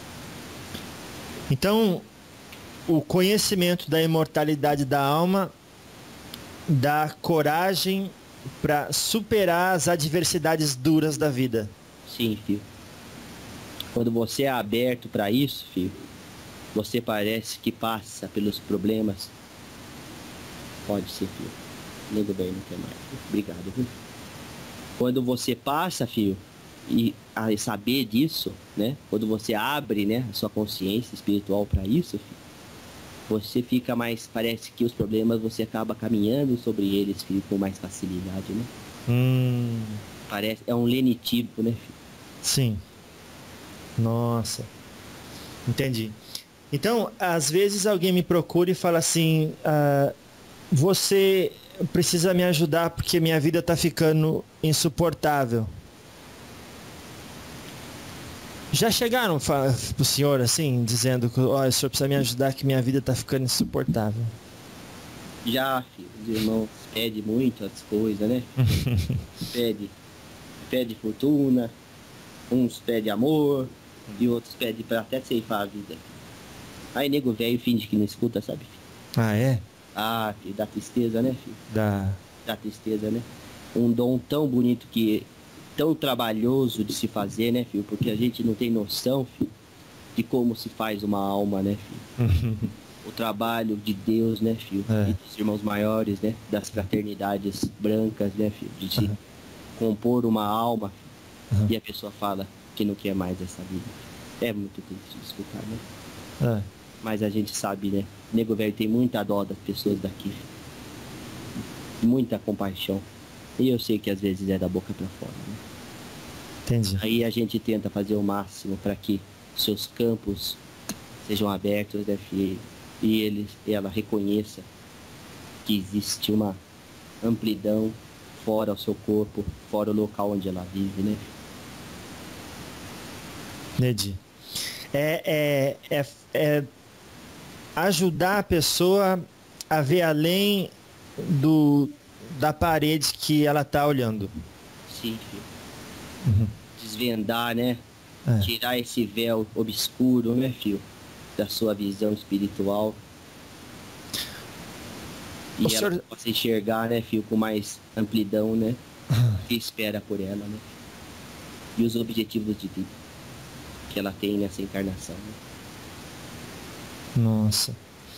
Então, o conhecimento da imortalidade da alma dá coragem para superar as adversidades duras da vida. Sim, filho. Quando você é aberto para isso, filho, você parece que passa pelos problemas. Pode ser, filho. Nego bem, não quer mais. Obrigado, viu? Quando você passa, filho, e a saber disso, né? Quando você abre, né, a sua consciência espiritual para isso, filho, você fica mais, parece que os problemas você acaba caminhando sobre eles, filho, com mais facilidade, né? Parece, é um lenitivo, né, filho? Sim. Nossa. Entendi. Então, às vezes alguém me procura e fala assim, você precisa me ajudar porque minha vida está ficando insuportável. Já chegaram pro senhor assim, dizendo que o senhor precisa me ajudar que minha vida está ficando insuportável? Já, filho, os irmãos pedem muitas coisas, né? pede fortuna, uns pedem amor, e outros pedem para até ceifar a vida. Aí nego velho finge que não escuta, sabe, filho? Ah, é? Ah, filho, dá tristeza, né, filho? Dá. da tristeza, né? Um dom tão bonito tão trabalhoso de se fazer, né, filho? Porque a gente não tem noção, filho, de como se faz uma alma, né, filho? O trabalho de Deus, né, filho? E dos irmãos maiores, né? Das fraternidades brancas, né, filho? De se compor uma alma, filho, e a pessoa fala que não quer mais essa vida. É muito triste de escutar, né? Mas a gente sabe, né? Nego Velho tem muita dó das pessoas daqui, filho. Muita compaixão. E eu sei que às vezes é da boca para fora, né? Entendi. Aí a gente tenta fazer o máximo para que seus campos sejam abertos, né, filho? E ela reconheça que existe uma amplidão fora o seu corpo, fora o local onde ela vive, né? Entendi. É ajudar a pessoa a ver além da parede que ela tá olhando. Sim, filho. Desvendar, né? Tirar esse véu obscuro, né, filho? Da sua visão espiritual. E ela possa enxergar, né, filho, com mais amplidão, né? Que espera por ela, né? E os objetivos de vida que ela tem nessa encarnação, né? Nossa.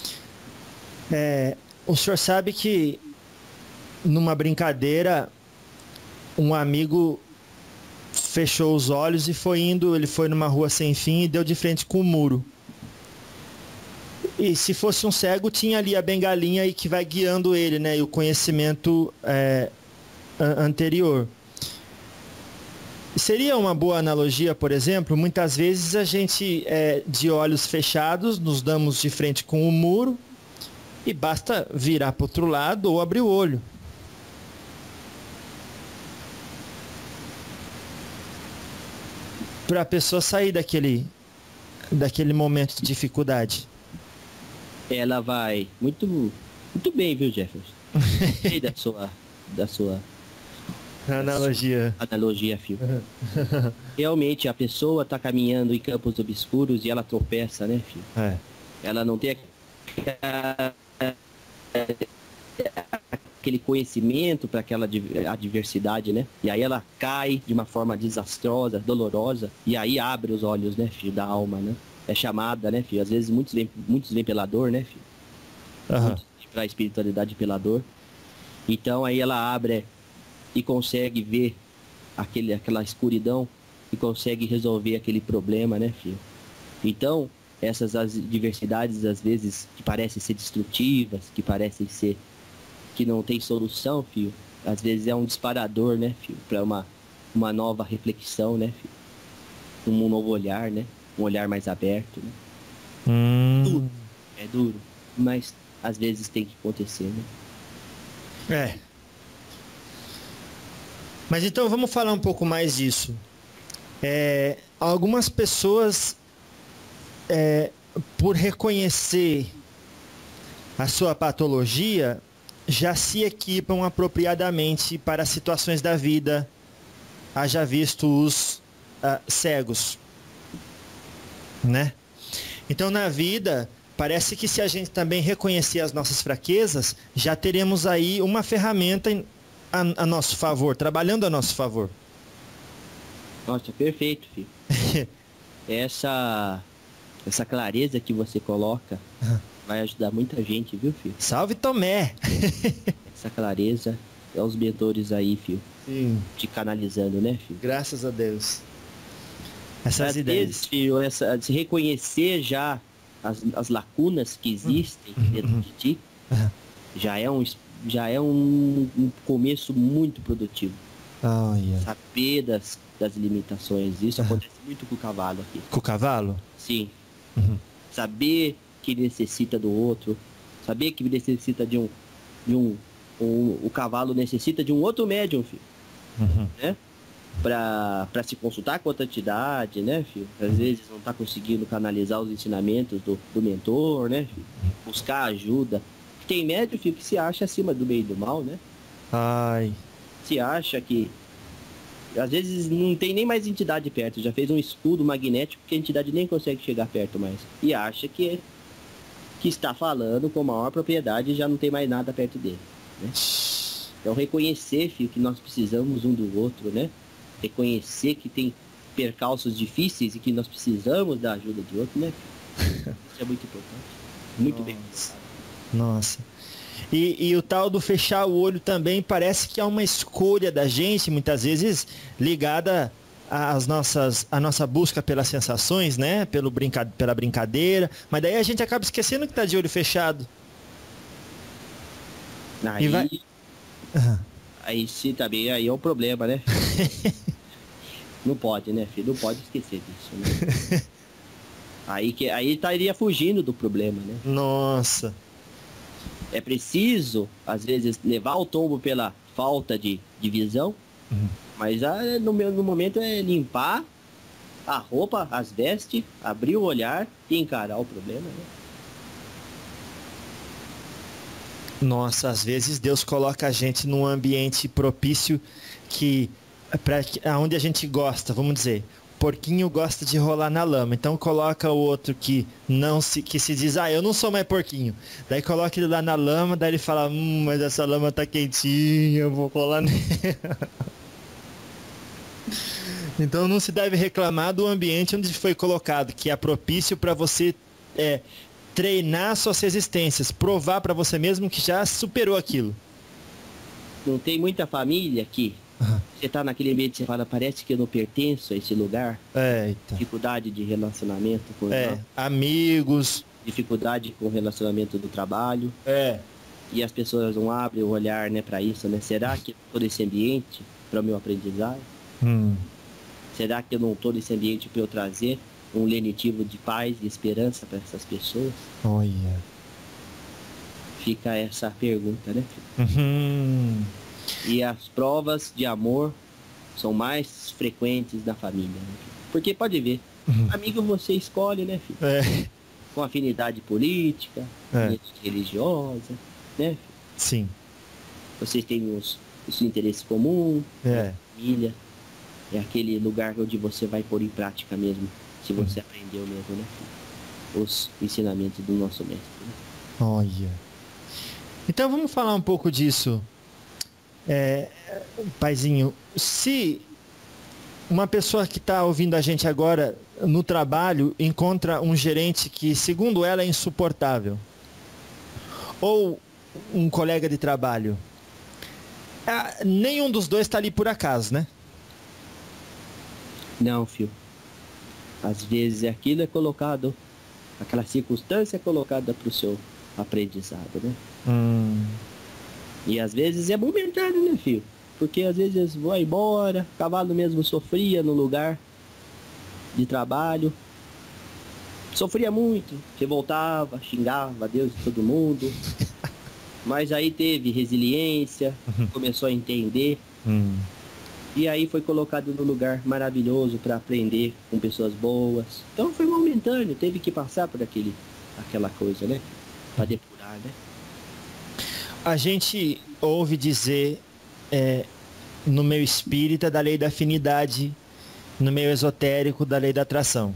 O senhor sabe que numa brincadeira um amigo fechou os olhos e ele foi numa rua sem fim e deu de frente com o muro. E se fosse um cego, tinha ali a bengalinha aí que vai guiando ele, né? E o conhecimento anterior. Seria uma boa analogia, por exemplo, muitas vezes a gente, de olhos fechados, nos damos de frente com o muro e basta virar para o outro lado ou abrir o olho. Para a pessoa sair daquele momento de dificuldade. Ela vai muito bem, viu, Jefferson? Gostei da sua analogia, filho. Realmente a pessoa está caminhando em campos obscuros e ela tropeça, né, filho? Ela não tem aquele conhecimento para aquela adversidade, né? E aí ela cai de uma forma desastrosa, dolorosa, e aí abre os olhos, né, filho, da alma, né? É chamada, né, filho? Às vezes muitos vêm pela dor, né, filho? Muitos vêm pra espiritualidade pela dor. Então aí ela abre e consegue ver aquela escuridão e consegue resolver aquele problema, né, filho? Então, essas adversidades, às vezes, que parecem ser destrutivas, que parecem ser que não tem solução, filho, às vezes é um disparador, né, filho, para uma nova reflexão, né, filho? Um novo olhar, né? Um olhar mais aberto, né? Duro. É duro, mas às vezes tem que acontecer, né? Mas então vamos falar um pouco mais disso. Algumas pessoas, por reconhecer a sua patologia, já se equipam apropriadamente para situações da vida, haja visto os cegos, né? Então na vida, parece que se a gente também reconhecer as nossas fraquezas, já teremos aí uma ferramenta a nosso favor, trabalhando a nosso favor. Nossa, perfeito, filho. Essa clareza que você coloca vai ajudar muita gente, viu, filho? Salve Tomé! Essa clareza é os mentores aí, filho. Sim. Te canalizando, né, filho? Graças a Deus. Essas ideias. Vezes, filho, se reconhecer já as lacunas que existem dentro de ti, já é um começo muito produtivo. Saber das limitações. Isso acontece muito com o cavalo aqui. Com o cavalo? Sim. Saber que necessita do outro. Saber que necessita o cavalo necessita de um outro médium, filho. Né? Pra se consultar com outra entidade, né, filho? Às vezes não tá conseguindo canalizar os ensinamentos do mentor, né, filho? Buscar ajuda. Tem médium, filho, que se acha acima do bem e do mal, né? Se acha que às vezes não tem nem mais entidade perto, já fez um estudo magnético que a entidade nem consegue chegar perto mais. E acha que está falando com maior propriedade e já não tem mais nada perto dele, né? Então reconhecer, filho, que nós precisamos um do outro, né? Reconhecer que tem percalços difíceis e que nós precisamos da ajuda de outro, né? Isso é muito importante. Muito bem. Nossa. E o tal do fechar o olho também parece que é uma escolha da gente, muitas vezes ligada à nossa busca pelas sensações, né? Pela brincadeira. Mas daí a gente acaba esquecendo que está de olho fechado. Aí, aí sim, também aí é um problema, né? Não pode, né, filho? Não pode esquecer disso, né? Aí estaria fugindo do problema, né? Nossa. É preciso, às vezes, levar o tombo pela falta de visão, mas no momento é limpar a roupa, as vestes, abrir o olhar e encarar o problema, né? Nossa, às vezes Deus coloca a gente num ambiente propício onde a gente gosta, vamos dizer. Porquinho gosta de rolar na lama, então coloca o outro que se diz, eu não sou mais porquinho. Daí coloca ele lá na lama, daí ele fala, mas essa lama tá quentinha, eu vou rolar nela. Então não se deve reclamar do ambiente onde foi colocado, que é propício para você treinar suas resistências, provar para você mesmo que já superou aquilo. Não tem muita família que você tá naquele ambiente, você fala, parece que eu não pertenço a esse lugar. Eita. Dificuldade de relacionamento com amigos. Dificuldade com o relacionamento do trabalho. E as pessoas não abrem o olhar, né, para isso, né? Será que eu tô nesse ambiente para o meu aprendizado? Será que eu não tô nesse ambiente para eu trazer um lenitivo de paz e esperança para essas pessoas? Olha. Fica essa pergunta, né? E as provas de amor são mais frequentes na família, né? Porque pode ver, amigo você escolhe, né, filho? Com afinidade política, religiosa, né? Sim. Vocês têm os interesses comuns, família. É aquele lugar onde você vai pôr em prática mesmo, se você aprendeu mesmo, né, filho? Os ensinamentos do nosso mestre, né? Olha. Então vamos falar um pouco disso. Paizinho, se uma pessoa que está ouvindo a gente agora no trabalho encontra um gerente que, segundo ela, é insuportável, ou um colega de trabalho, nenhum dos dois está ali por acaso, né? Não, filho. Às vezes aquilo é colocado, aquela circunstância é colocada para o seu aprendizado, né? E às vezes é momentâneo, né, filho? Porque às vezes vai embora, o cavalo mesmo sofria no lugar de trabalho. Sofria muito, revoltava, xingava Deus e todo mundo. Mas aí teve resiliência, começou a entender. E aí foi colocado no lugar maravilhoso para aprender com pessoas boas. Então foi momentâneo, teve que passar por aquela coisa, né? Para depurar, né? A gente ouve dizer no meio espírita da lei da afinidade, no meio esotérico da lei da atração.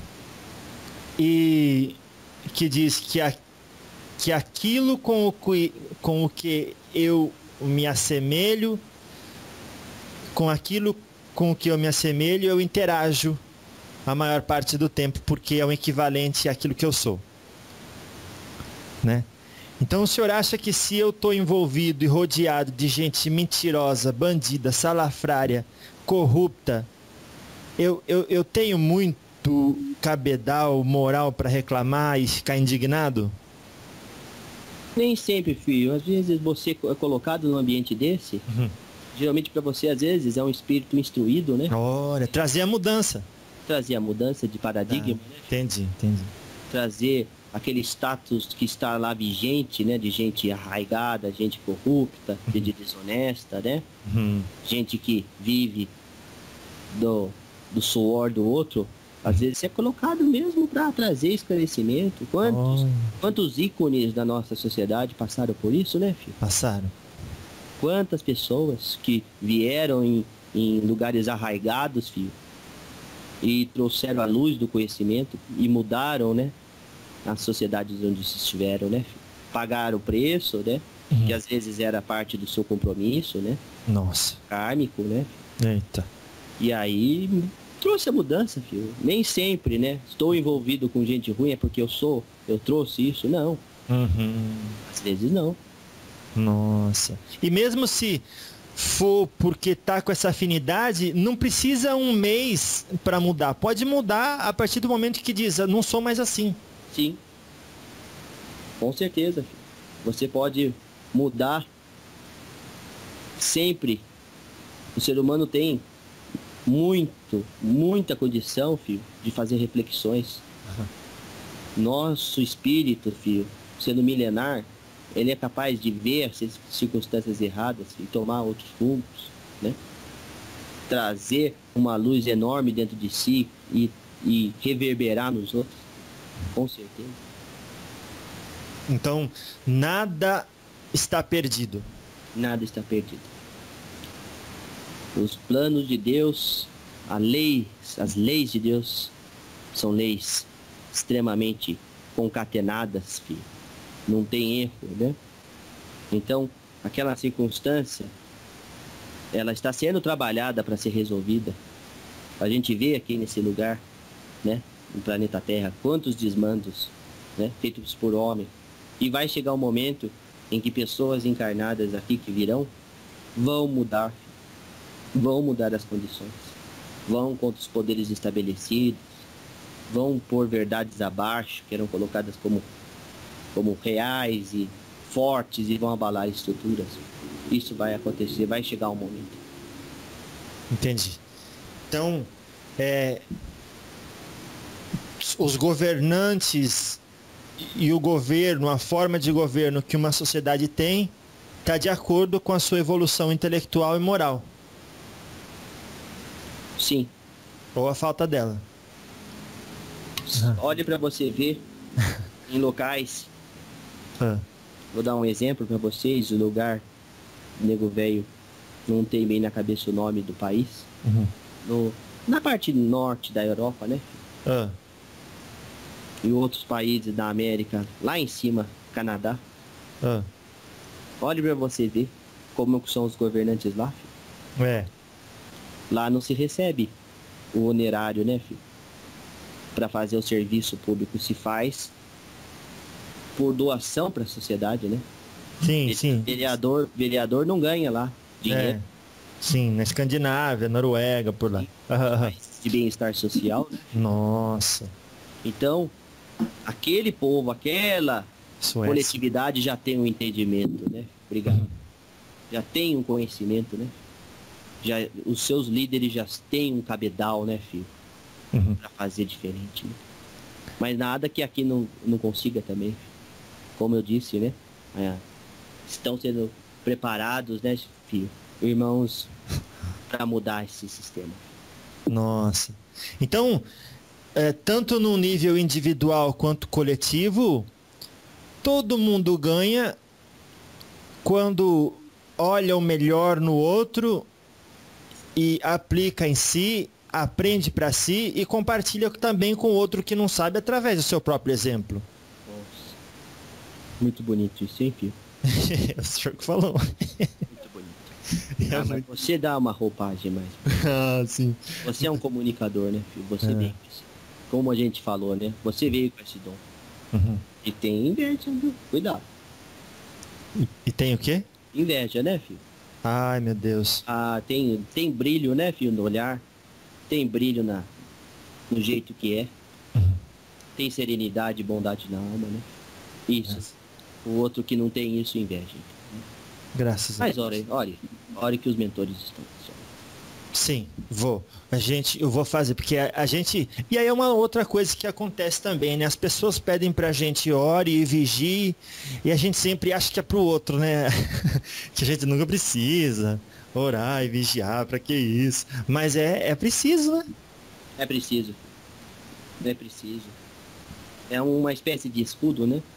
E que diz que aquilo com o que eu me assemelho, com aquilo com o que eu me assemelho, eu interajo a maior parte do tempo, porque é o equivalente àquilo que eu sou, né? Então o senhor acha que se eu estou envolvido e rodeado de gente mentirosa, bandida, salafrária, corrupta, eu tenho muito cabedal, moral para reclamar e ficar indignado? Nem sempre, filho. Às vezes você é colocado num ambiente desse, geralmente para você, às vezes, é um espírito instruído, né? Olha, trazer a mudança. Trazer a mudança de paradigma, né? Entendi. Trazer aquele status que está lá vigente, né? De gente arraigada, gente corrupta, gente desonesta, né? Gente que vive do suor do outro. Às vezes é colocado mesmo para trazer esclarecimento. Quantos ícones da nossa sociedade passaram por isso, né, filho? Passaram. Quantas pessoas que vieram em lugares arraigados, filho, e trouxeram a luz do conhecimento e mudaram, né, as sociedades onde estiveram, né, filho? pagar o preço, né? Que às vezes era parte do seu compromisso, né? Nossa. Kármico, né? Eita. E aí trouxe a mudança, filho. Nem sempre, né? Estou envolvido com gente ruim é porque eu trouxe isso. Não. Às vezes não. Nossa. E mesmo se for porque tá com essa afinidade, não precisa um mês para mudar. Pode mudar a partir do momento que diz, não sou mais assim. Sim. Com certeza, filho. Você pode mudar sempre. O ser humano tem muita condição, filho, de fazer reflexões. Nosso espírito, filho, sendo milenar, ele é capaz de ver as circunstâncias erradas e tomar outros rumos, né? Trazer uma luz enorme dentro de si e reverberar nos outros, com certeza. Então, nada está perdido. Nada está perdido. Os planos de Deus, as leis de Deus, são leis extremamente concatenadas, filho. Não tem erro, né? Então, aquela circunstância, ela está sendo trabalhada para ser resolvida. A gente vê aqui nesse lugar, né, no planeta Terra, quantos desmandos, né, feitos por homem. E vai chegar um momento em que pessoas encarnadas aqui que virão vão mudar as condições, vão contra os poderes estabelecidos, vão pôr verdades abaixo, que eram colocadas como reais e fortes, e vão abalar estruturas. Isso vai acontecer, vai chegar um momento. Entendi. Então, os governantes e o governo, a forma de governo que uma sociedade tem, está de acordo com a sua evolução intelectual e moral. Sim. Ou a falta dela. Olhe para você ver em locais. Vou dar um exemplo para vocês. O lugar, nego velho, não tem bem na cabeça o nome do país. Na parte norte da Europa, né? E outros países da América, lá em cima, Canadá. Olhe para você ver como são os governantes lá, filho. Lá não se recebe o honorário, né, filho? Para fazer o serviço público se faz por doação para a sociedade, né? Sim, sim. Vereador não ganha lá dinheiro. Sim, na Escandinávia, Noruega, por lá. De bem-estar social, né? Nossa. Então, aquele povo, aquela Suécia. Coletividade já tem um entendimento, né? Obrigado. Já tem um conhecimento, né? Os seus líderes já têm um cabedal, né, filho? Para fazer diferente, né? Mas nada que aqui não consiga também. Como eu disse, né? Estão sendo preparados, né, filho? Irmãos, para mudar esse sistema. Nossa. Então, tanto no nível individual quanto coletivo, todo mundo ganha quando olha o melhor no outro e aplica em si, aprende para si e compartilha também com o outro que não sabe através do seu próprio exemplo. Nossa. Muito bonito isso, hein, filho? O senhor que falou. Muito bonito. Mas você dá uma roupagem mais. Sim. Você é um comunicador, né, filho? Você veio com isso. Como a gente falou, né? Você veio com esse dom. E tem inveja, viu? Cuidado. E tem o quê? Inveja, né, filho? Ai, meu Deus. Tem brilho, né, filho, no olhar. Tem brilho no jeito que é. Tem serenidade e bondade na alma, né? Isso. O outro que não tem isso, inveja. Graças a Deus. Mas ore que os mentores estão. Sim, vou. Eu vou fazer, porque a gente... E aí é uma outra coisa que acontece também, né? As pessoas pedem pra gente ore e vigie, e a gente sempre acha que é pro outro, né? Que a gente nunca precisa orar e vigiar, pra que isso? Mas é preciso, né? É preciso. É preciso. É uma espécie de escudo, né?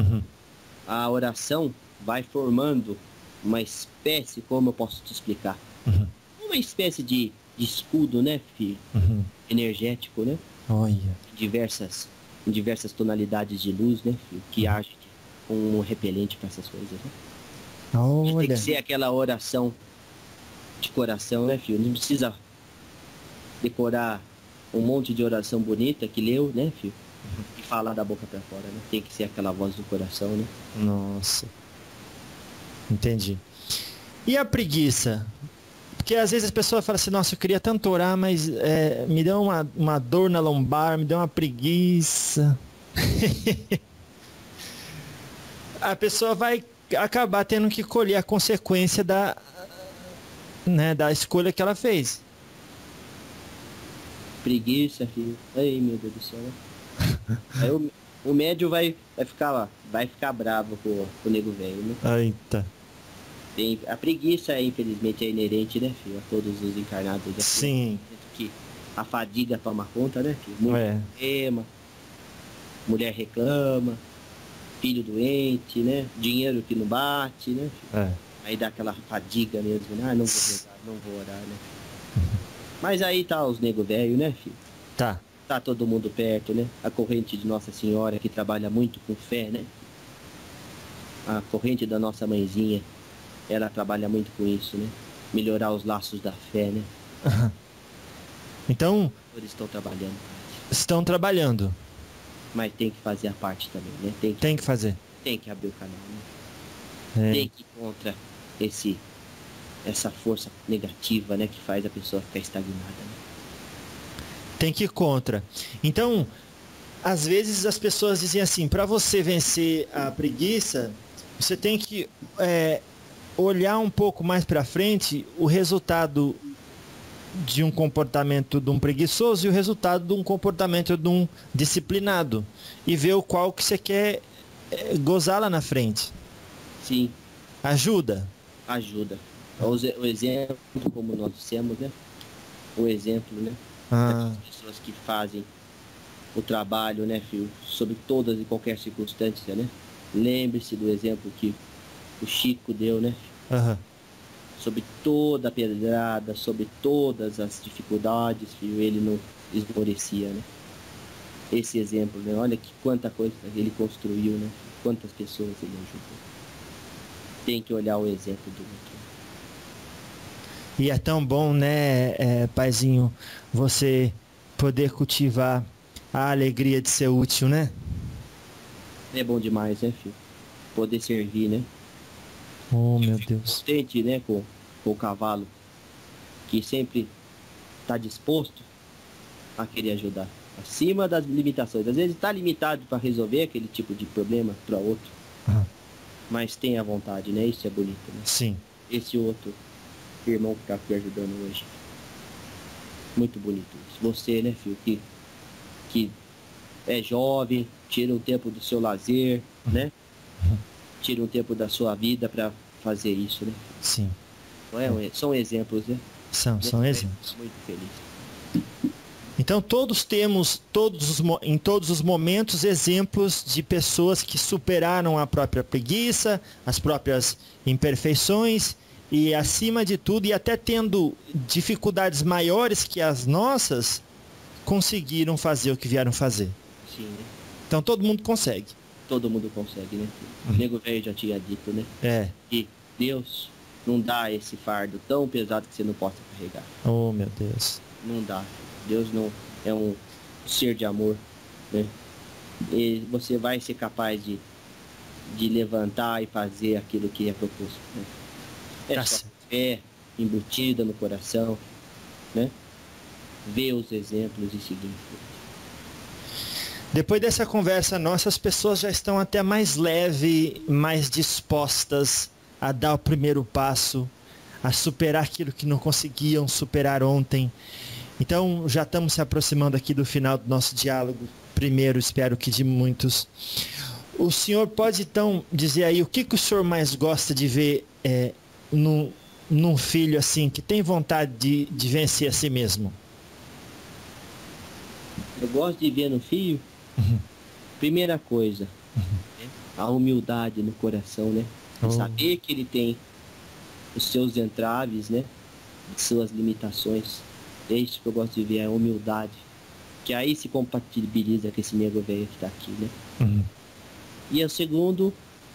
A oração vai formando uma espécie, como eu posso te explicar? Uma espécie de escudo, né, filho? Energético, né? Olha. Em diversas tonalidades de luz, né, filho? Que age um repelente para essas coisas, né? Olha. Tem que ser aquela oração de coração, né, filho? Não precisa decorar um monte de oração bonita que leu, né, filho? E falar da boca para fora, né? Tem que ser aquela voz do coração, né? Nossa. Entendi. E a preguiça? Porque às vezes a pessoa fala assim, nossa, eu queria tanto orar, mas me deu uma dor na lombar, me deu uma preguiça. A pessoa vai acabar tendo que colher a consequência da escolha que ela fez. Preguiça, filho. Ai, meu Deus do céu. Aí o médio vai ficar bravo com o nego velho, né? Eita. A preguiça, infelizmente, é inerente, né, filho? A todos os encarnados. Né, sim. Que a fadiga toma conta, né, filho? Muito problema, mulher reclama, filho doente, né? Dinheiro que não bate, né, filho? Aí dá aquela fadiga mesmo, né? Não vou rezar, não vou orar, né? Mas aí tá os nego velho, né, filho? Tá. Tá todo mundo perto, né? A corrente de Nossa Senhora, que trabalha muito com fé, né? A corrente da nossa mãezinha, ela trabalha muito com isso, né? Melhorar os laços da fé, né? Uhum. Então... Eles estão trabalhando. Estão trabalhando. Mas tem que fazer a parte também, né? Tem que fazer. Tem que abrir o canal, né? Tem que ir contra essa força negativa, né? Que faz a pessoa ficar estagnada, né? Tem que ir contra. Então, às vezes as pessoas dizem assim, para você vencer a preguiça, você tem que olhar um pouco mais para frente o resultado de um comportamento de um preguiçoso e o resultado de um comportamento de um disciplinado. E ver o qual que você quer gozar lá na frente. Sim. Ajuda? Ajuda. O exemplo, como nós dissemos, né? O exemplo, né? Das pessoas que fazem o trabalho, né, filho? Sob todas e qualquer circunstância, né? Lembre-se do exemplo que o Chico deu, né? Sobre toda a pedrada, sobre todas as dificuldades, filho, ele não esmorecia, né? Esse exemplo, né? Olha que quanta coisa ele construiu, né? Quantas pessoas ele ajudou. Tem que olhar o exemplo do outro. E é tão bom, né, paizinho, você poder cultivar a alegria de ser útil, né? É bom demais, né, filho? Poder servir, né? Oh, meu Deus. Contente, né, com o cavalo, que sempre está disposto a querer ajudar. Acima das limitações. Às vezes está limitado para resolver aquele tipo de problema para outro. Mas tem a vontade, né? Isso é bonito, né? Sim. Esse outro irmão que está aqui ajudando hoje. Muito bonito isso. Você, né, filho, que é jovem, tira um tempo do seu lazer, né? Tira um tempo da sua vida para fazer isso, né? Sim. São exemplos, né? São exemplos. Muito feliz. Então todos temos, em todos os momentos, exemplos de pessoas que superaram a própria preguiça, as próprias imperfeições e, acima de tudo, e até tendo dificuldades maiores que as nossas, conseguiram fazer o que vieram fazer. Sim, né? Então todo mundo consegue. Todo mundo consegue, né? O nego velho já tinha dito, né? Que Deus não dá esse fardo tão pesado que você não possa carregar. Oh, meu Deus. Não dá. Deus não é um ser de amor, né? E você vai ser capaz de levantar e fazer aquilo que é proposto, né? É só fé embutida no coração, né? Ver os exemplos e seguir. Depois dessa conversa nossa, as pessoas já estão até mais leves, mais dispostas a dar o primeiro passo, a superar aquilo que não conseguiam superar ontem. Então, já estamos se aproximando aqui do final do nosso diálogo. Primeiro, espero que de muitos. O senhor pode, então, dizer aí o que o senhor mais gosta de ver num filho assim, que tem vontade de vencer a si mesmo? Eu gosto de ver no filho, primeira coisa, a humildade no coração, né? Saber que ele tem os seus entraves, né? Suas limitações. É isso que eu gosto de ver, a humildade. Que aí se compatibiliza com esse nego velho que está aqui, né? E o segundo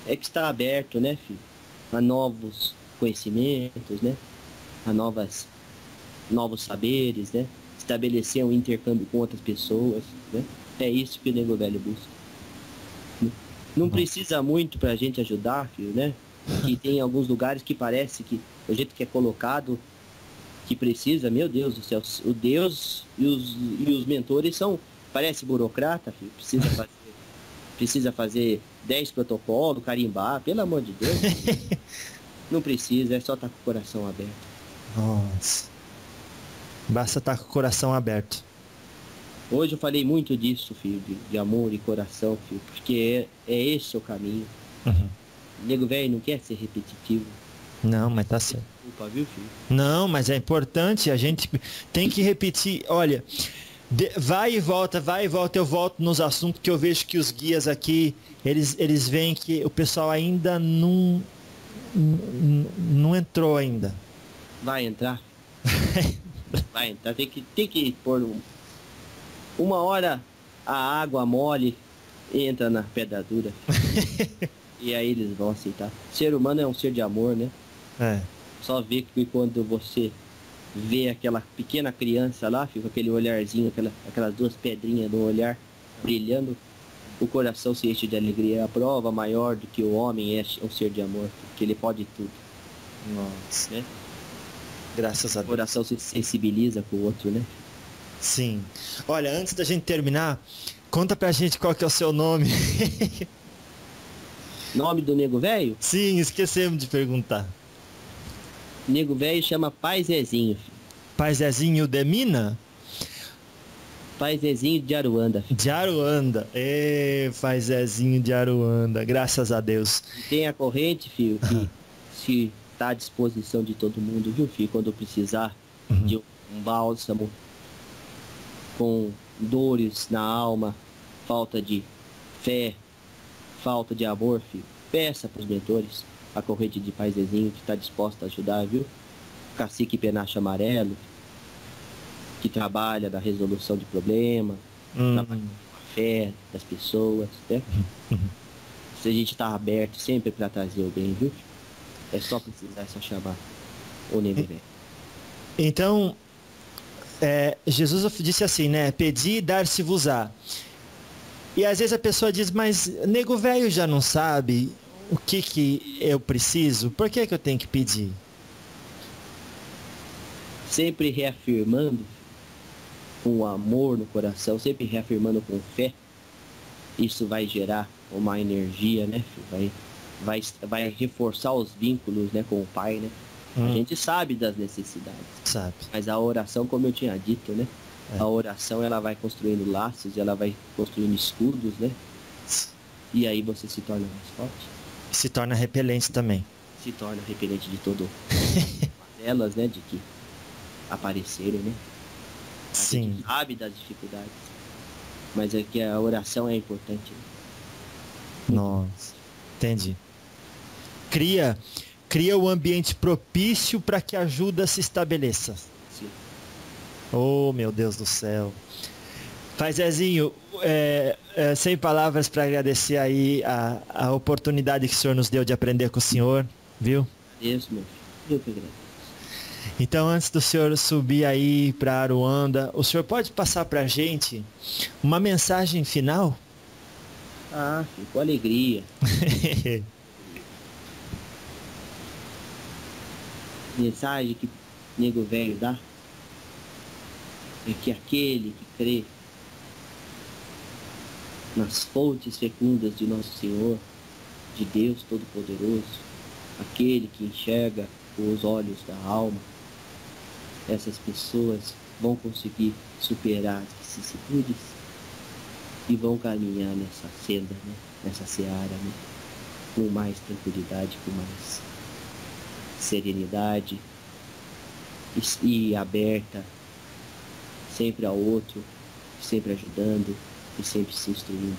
é que está aberto, né, filho, a novos conhecimentos, né, a novos saberes, né, estabelecer um intercâmbio com outras pessoas, né, é isso que o nego velho busca. Não precisa muito pra gente ajudar, filho, né, que tem alguns lugares que parece que o jeito que é colocado, que precisa, meu Deus do céu, o Deus e os mentores parece burocrata, filho, precisa fazer 10 protocolos, carimbar, pelo amor de Deus. Não precisa, é só estar com o coração aberto. Nossa. Basta estar com o coração aberto. Hoje eu falei muito disso, filho, de amor e coração, filho, porque é esse o caminho. Uhum. O nego velho não quer ser repetitivo. Não, mas tá certo. Desculpa, viu, filho? Não, mas é importante, a gente tem que repetir. Olha, vai e volta, eu volto nos assuntos que eu vejo que os guias aqui, eles veem que o pessoal ainda não entrou ainda. Vai entrar. Vai entrar, tem que pôr uma hora a água mole entra na pedra dura. E aí eles vão aceitar. O ser humano é um ser de amor, né? É. Só vê que quando você vê aquela pequena criança lá, fica aquele olharzinho, aquelas duas pedrinhas no olhar brilhando, o coração se enche de alegria. É a prova maior do que o homem é um ser de amor, porque ele pode tudo. Nossa. Né? Graças a Deus. O coração se sensibiliza com o outro, né? Sim. Olha, antes da gente terminar, conta pra gente qual que é o seu nome. Nome do nego velho? Sim, esquecemos de perguntar. Nego velho chama Pai Zezinho. Pai Zezinho de Mina? Pai Zezinho de Aruanda. De Aruanda. Pai Zezinho de Aruanda. Graças a Deus. E tem a corrente, filho, que se tá à disposição de todo mundo, viu, filho? Quando precisar de um bálsamo com dores na alma, falta de fé, falta de amor, filho, peça pros mentores. A corrente de Pai Zezinho que está disposta a ajudar, viu? Cacique Penacho Amarelo, que trabalha na resolução de problema, trabalha com a fé das pessoas, né? Se a gente tá aberto sempre para trazer o bem, viu? É só precisar, é só chamar o nego velho. Então, Jesus disse assim, né? Pedi e dar-se-vos-á. E às vezes a pessoa diz, mas nego velho já não sabe o que eu preciso, por que eu tenho que pedir? Sempre reafirmando com amor no coração, sempre reafirmando com fé, isso vai gerar uma energia, né, filho? Vai reforçar os vínculos, né, com o Pai, né? A gente sabe das necessidades. Sabe. Mas a oração, como eu tinha dito, né? A oração, ela vai construindo laços, ela vai construindo escudos, né? E aí você se torna mais forte. Se torna repelente também. Se torna repelente de todo elas, né? De que apareceram, né? A Sim. gente sabe das dificuldades. Mas é que a oração é importante. Né? Nossa. Entendi. Cria o ambiente propício para que a ajuda se estabeleça. Sim. Oh, meu Deus do céu. Pai Zezinho, sem palavras para agradecer aí a oportunidade que o senhor nos deu de aprender com o senhor, viu? Agradeço, meu filho. Eu que agradeço. Então, antes do senhor subir aí para Aruanda, o senhor pode passar para a gente uma mensagem final? Ah, filho, com alegria. Mensagem que nego velho dá é que aquele que crê nas fontes fecundas de Nosso Senhor, de Deus Todo-Poderoso, aquele que enxerga com os olhos da alma, essas pessoas vão conseguir superar as vicissitudes e vão caminhar nessa senda, né? Nessa seara, né? Com mais tranquilidade, com mais serenidade e aberta sempre ao outro, sempre ajudando e sempre se instruindo.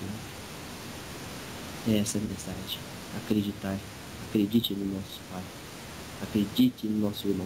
É essa a mensagem. Acreditar. Acredite no nosso Pai. Acredite no nosso irmão.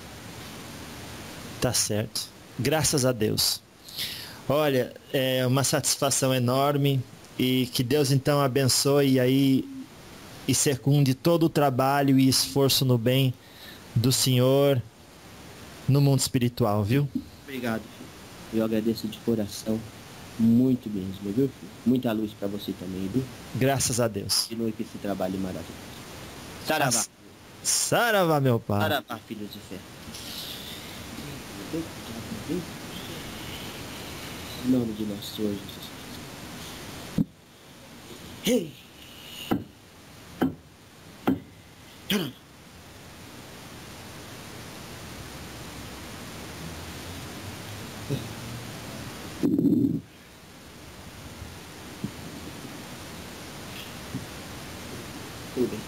Tá certo. Graças a Deus. Olha, é uma satisfação enorme e que Deus então abençoe aí e secunde todo o trabalho e esforço no bem do senhor no mundo espiritual, viu? Obrigado, filho. Eu agradeço de coração. Muito mesmo, viu, filho? Muita luz para você também, viu? Graças a Deus. Continue com esse trabalho maravilhoso. Saravá. Saravá, meu pai. Saravá, filhos de fé. Em nome de nosso Senhor Jesus Cristo. Hey! Tudo bem.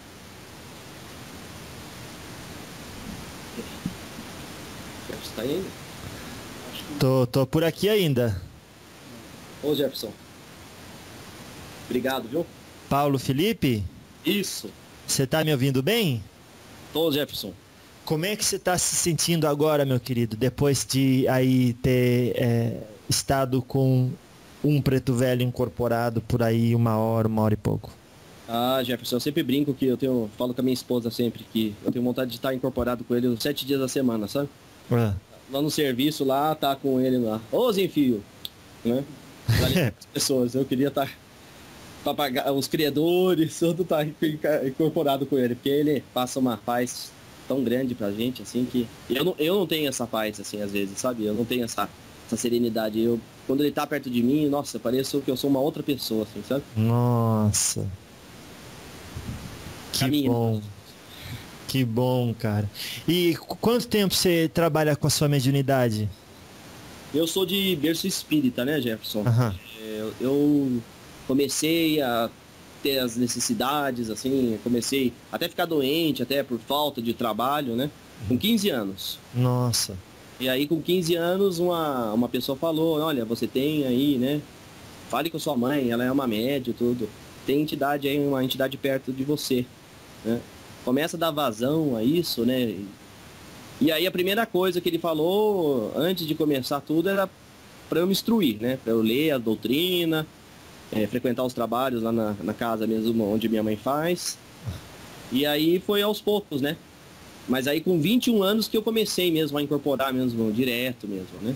Jefferson tá aí ainda? Tô por aqui ainda. Ô Jefferson. Obrigado, viu? Paulo Felipe, Isso. você tá me ouvindo bem? Tô, Jefferson. Como é que você está se sentindo agora, meu querido, depois de aí ter estado com um preto velho incorporado por aí 1 hora e pouco? Ah, Jefferson, eu sempre brinco que falo com a minha esposa sempre que eu tenho vontade de estar incorporado com ele os 7 dias da semana, sabe? Ah. Lá no serviço, lá, tá com ele lá. Ô, Zenfio, né? As pessoas, eu queria estar para pagar os criadores, tudo tá incorporado com ele, porque ele passa uma paz tão grande pra gente, assim, que eu não tenho essa paz, assim, às vezes, sabe? Eu não tenho essa serenidade. Quando ele tá perto de mim, nossa, parece que eu sou uma outra pessoa, assim, sabe? Nossa. Que Caminho. bom. Que bom, cara. E quanto tempo você trabalha com a sua mediunidade? Eu sou de berço espírita, né, Jefferson? Aham. Eu comecei a ter as necessidades, assim, comecei até a ficar doente, até por falta de trabalho, né? Com 15 anos. Nossa. E aí, com 15 anos, uma pessoa falou, olha, você tem aí, né? Fale com sua mãe, ela é uma médium, tudo. Tem entidade aí, uma entidade perto de você, né? Começa a dar vazão a isso, né? E aí a primeira coisa que ele falou, antes de começar tudo, era para eu me instruir, né? Para eu ler a doutrina, frequentar os trabalhos lá na casa mesmo, onde minha mãe faz. E aí foi aos poucos, né? Mas aí com 21 anos que eu comecei mesmo a incorporar mesmo, direto mesmo, né?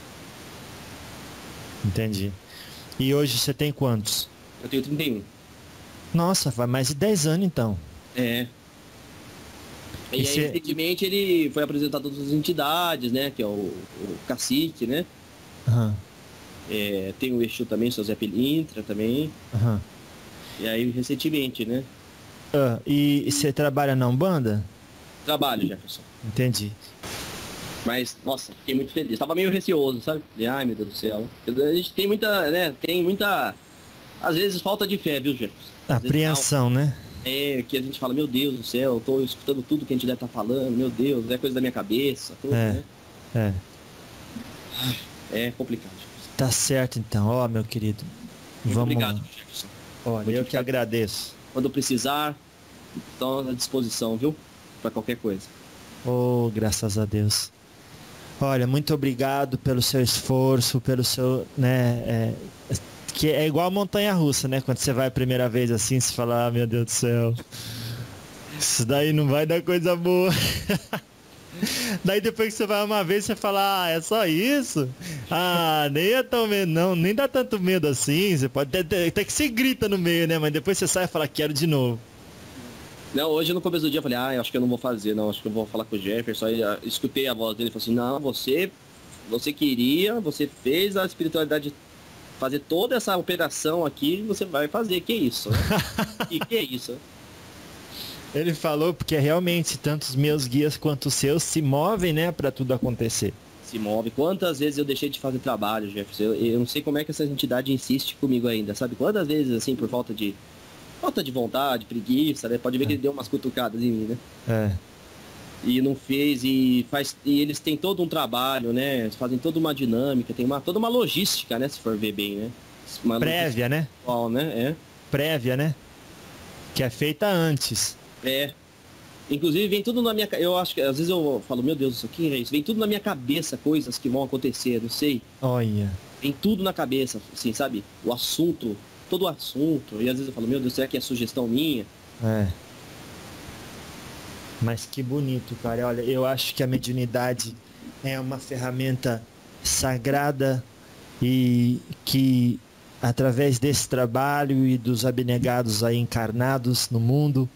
Entendi. E hoje você tem quantos? Eu tenho 31. Nossa, vai mais de 10 anos então. É. E aí, recentemente, ele foi apresentado a todas as entidades, né? Que é o cacique, né? Aham. Tem o Exu também, o seu Zé Pilintra também. Aham. E aí, recentemente, né? E você trabalha na Umbanda? Trabalho, Jefferson. Entendi. Mas, nossa, fiquei muito feliz. Tava meio receoso, sabe? Ai, meu Deus do céu. A gente tem muita, né? Tem muita, às vezes, falta de fé, viu, Jefferson? Apreensão, né? Que a gente fala, meu Deus do céu, eu tô escutando tudo que a gente deve estar falando, meu Deus, é coisa da minha cabeça, tudo, né? É complicado, Jefferson. Tá certo então, meu querido. Muito Vamos obrigado, lá. Jefferson. Olha, eu que agradeço. Quando precisar, estou à disposição, viu? Para qualquer coisa. Oh, graças a Deus. Olha, muito obrigado pelo seu esforço, pelo seu, né, que é igual a montanha-russa, né? Quando você vai a primeira vez assim, você fala, meu Deus do céu, isso daí não vai dar coisa boa. Daí depois que você vai uma vez, você fala, é só isso? Nem é tão medo, não, nem dá tanto medo assim. Você pode até que você grita no meio, né? Mas depois você sai e fala, quero de novo. Não, hoje no começo do dia eu falei, eu acho que eu não vou fazer, não, acho que eu vou falar com o Jefferson. Aí escutei a voz dele e falei assim, não, você queria, você fez a espiritualidade fazer toda essa operação aqui, você vai fazer, que isso? que é isso? Ele falou porque realmente tanto os meus guias quanto os seus se movem, né, para tudo acontecer. Se move. Quantas vezes eu deixei de fazer trabalho, Jefferson? Eu não sei como é que essa entidade insiste comigo ainda, sabe? Quantas vezes, assim, por falta de vontade, preguiça, né? Pode ver que ele deu umas cutucadas em mim, né? E não fez, e eles têm todo um trabalho, né? Eles fazem toda uma dinâmica, tem toda uma logística, né? Se for ver bem, né? Uma prévia, né? Atual, né? Prévia, né? Que é feita antes. Inclusive vem tudo na minha... Eu acho que às vezes eu falo, meu Deus, isso aqui é isso. Vem tudo na minha cabeça, coisas que vão acontecer, não sei. Olha. Vem tudo na cabeça, assim, sabe? O assunto, todo o assunto. E às vezes eu falo, meu Deus, será que é sugestão minha? É. Mas que bonito, cara. Olha, eu acho que a mediunidade é uma ferramenta sagrada e que através desse trabalho e dos abnegados aí encarnados no mundo,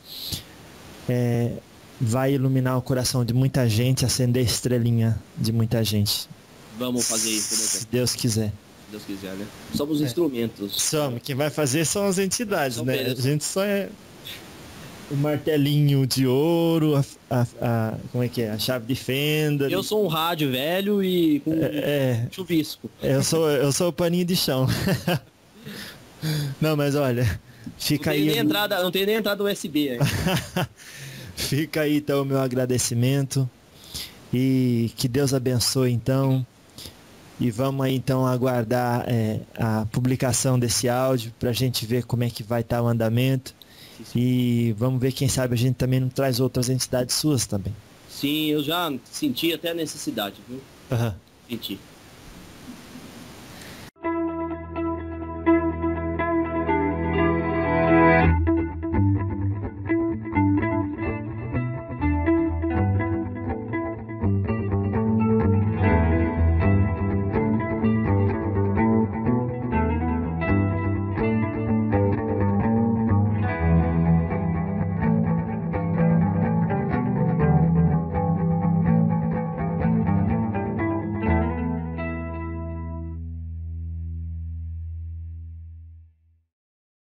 vai iluminar o coração de muita gente, acender a estrelinha de muita gente. Vamos fazer isso, né? Se Deus quiser. Se Deus quiser, né? Somos instrumentos. Somos. Quem vai fazer são as entidades, São né? eles. A gente só é o martelinho de ouro, como é que é? A chave de fenda. Eu sou um rádio velho e com chuvisco. Eu sou o paninho de chão. Não, mas olha, fica aí. Não tem nem entrada USB aí. Fica aí então o meu agradecimento e que Deus abençoe então. E vamos aí então aguardar a publicação desse áudio para a gente ver como é que vai estar o andamento. E vamos ver, quem sabe a gente também não traz outras entidades suas também. Sim, eu já senti até a necessidade, viu? Uhum. Senti.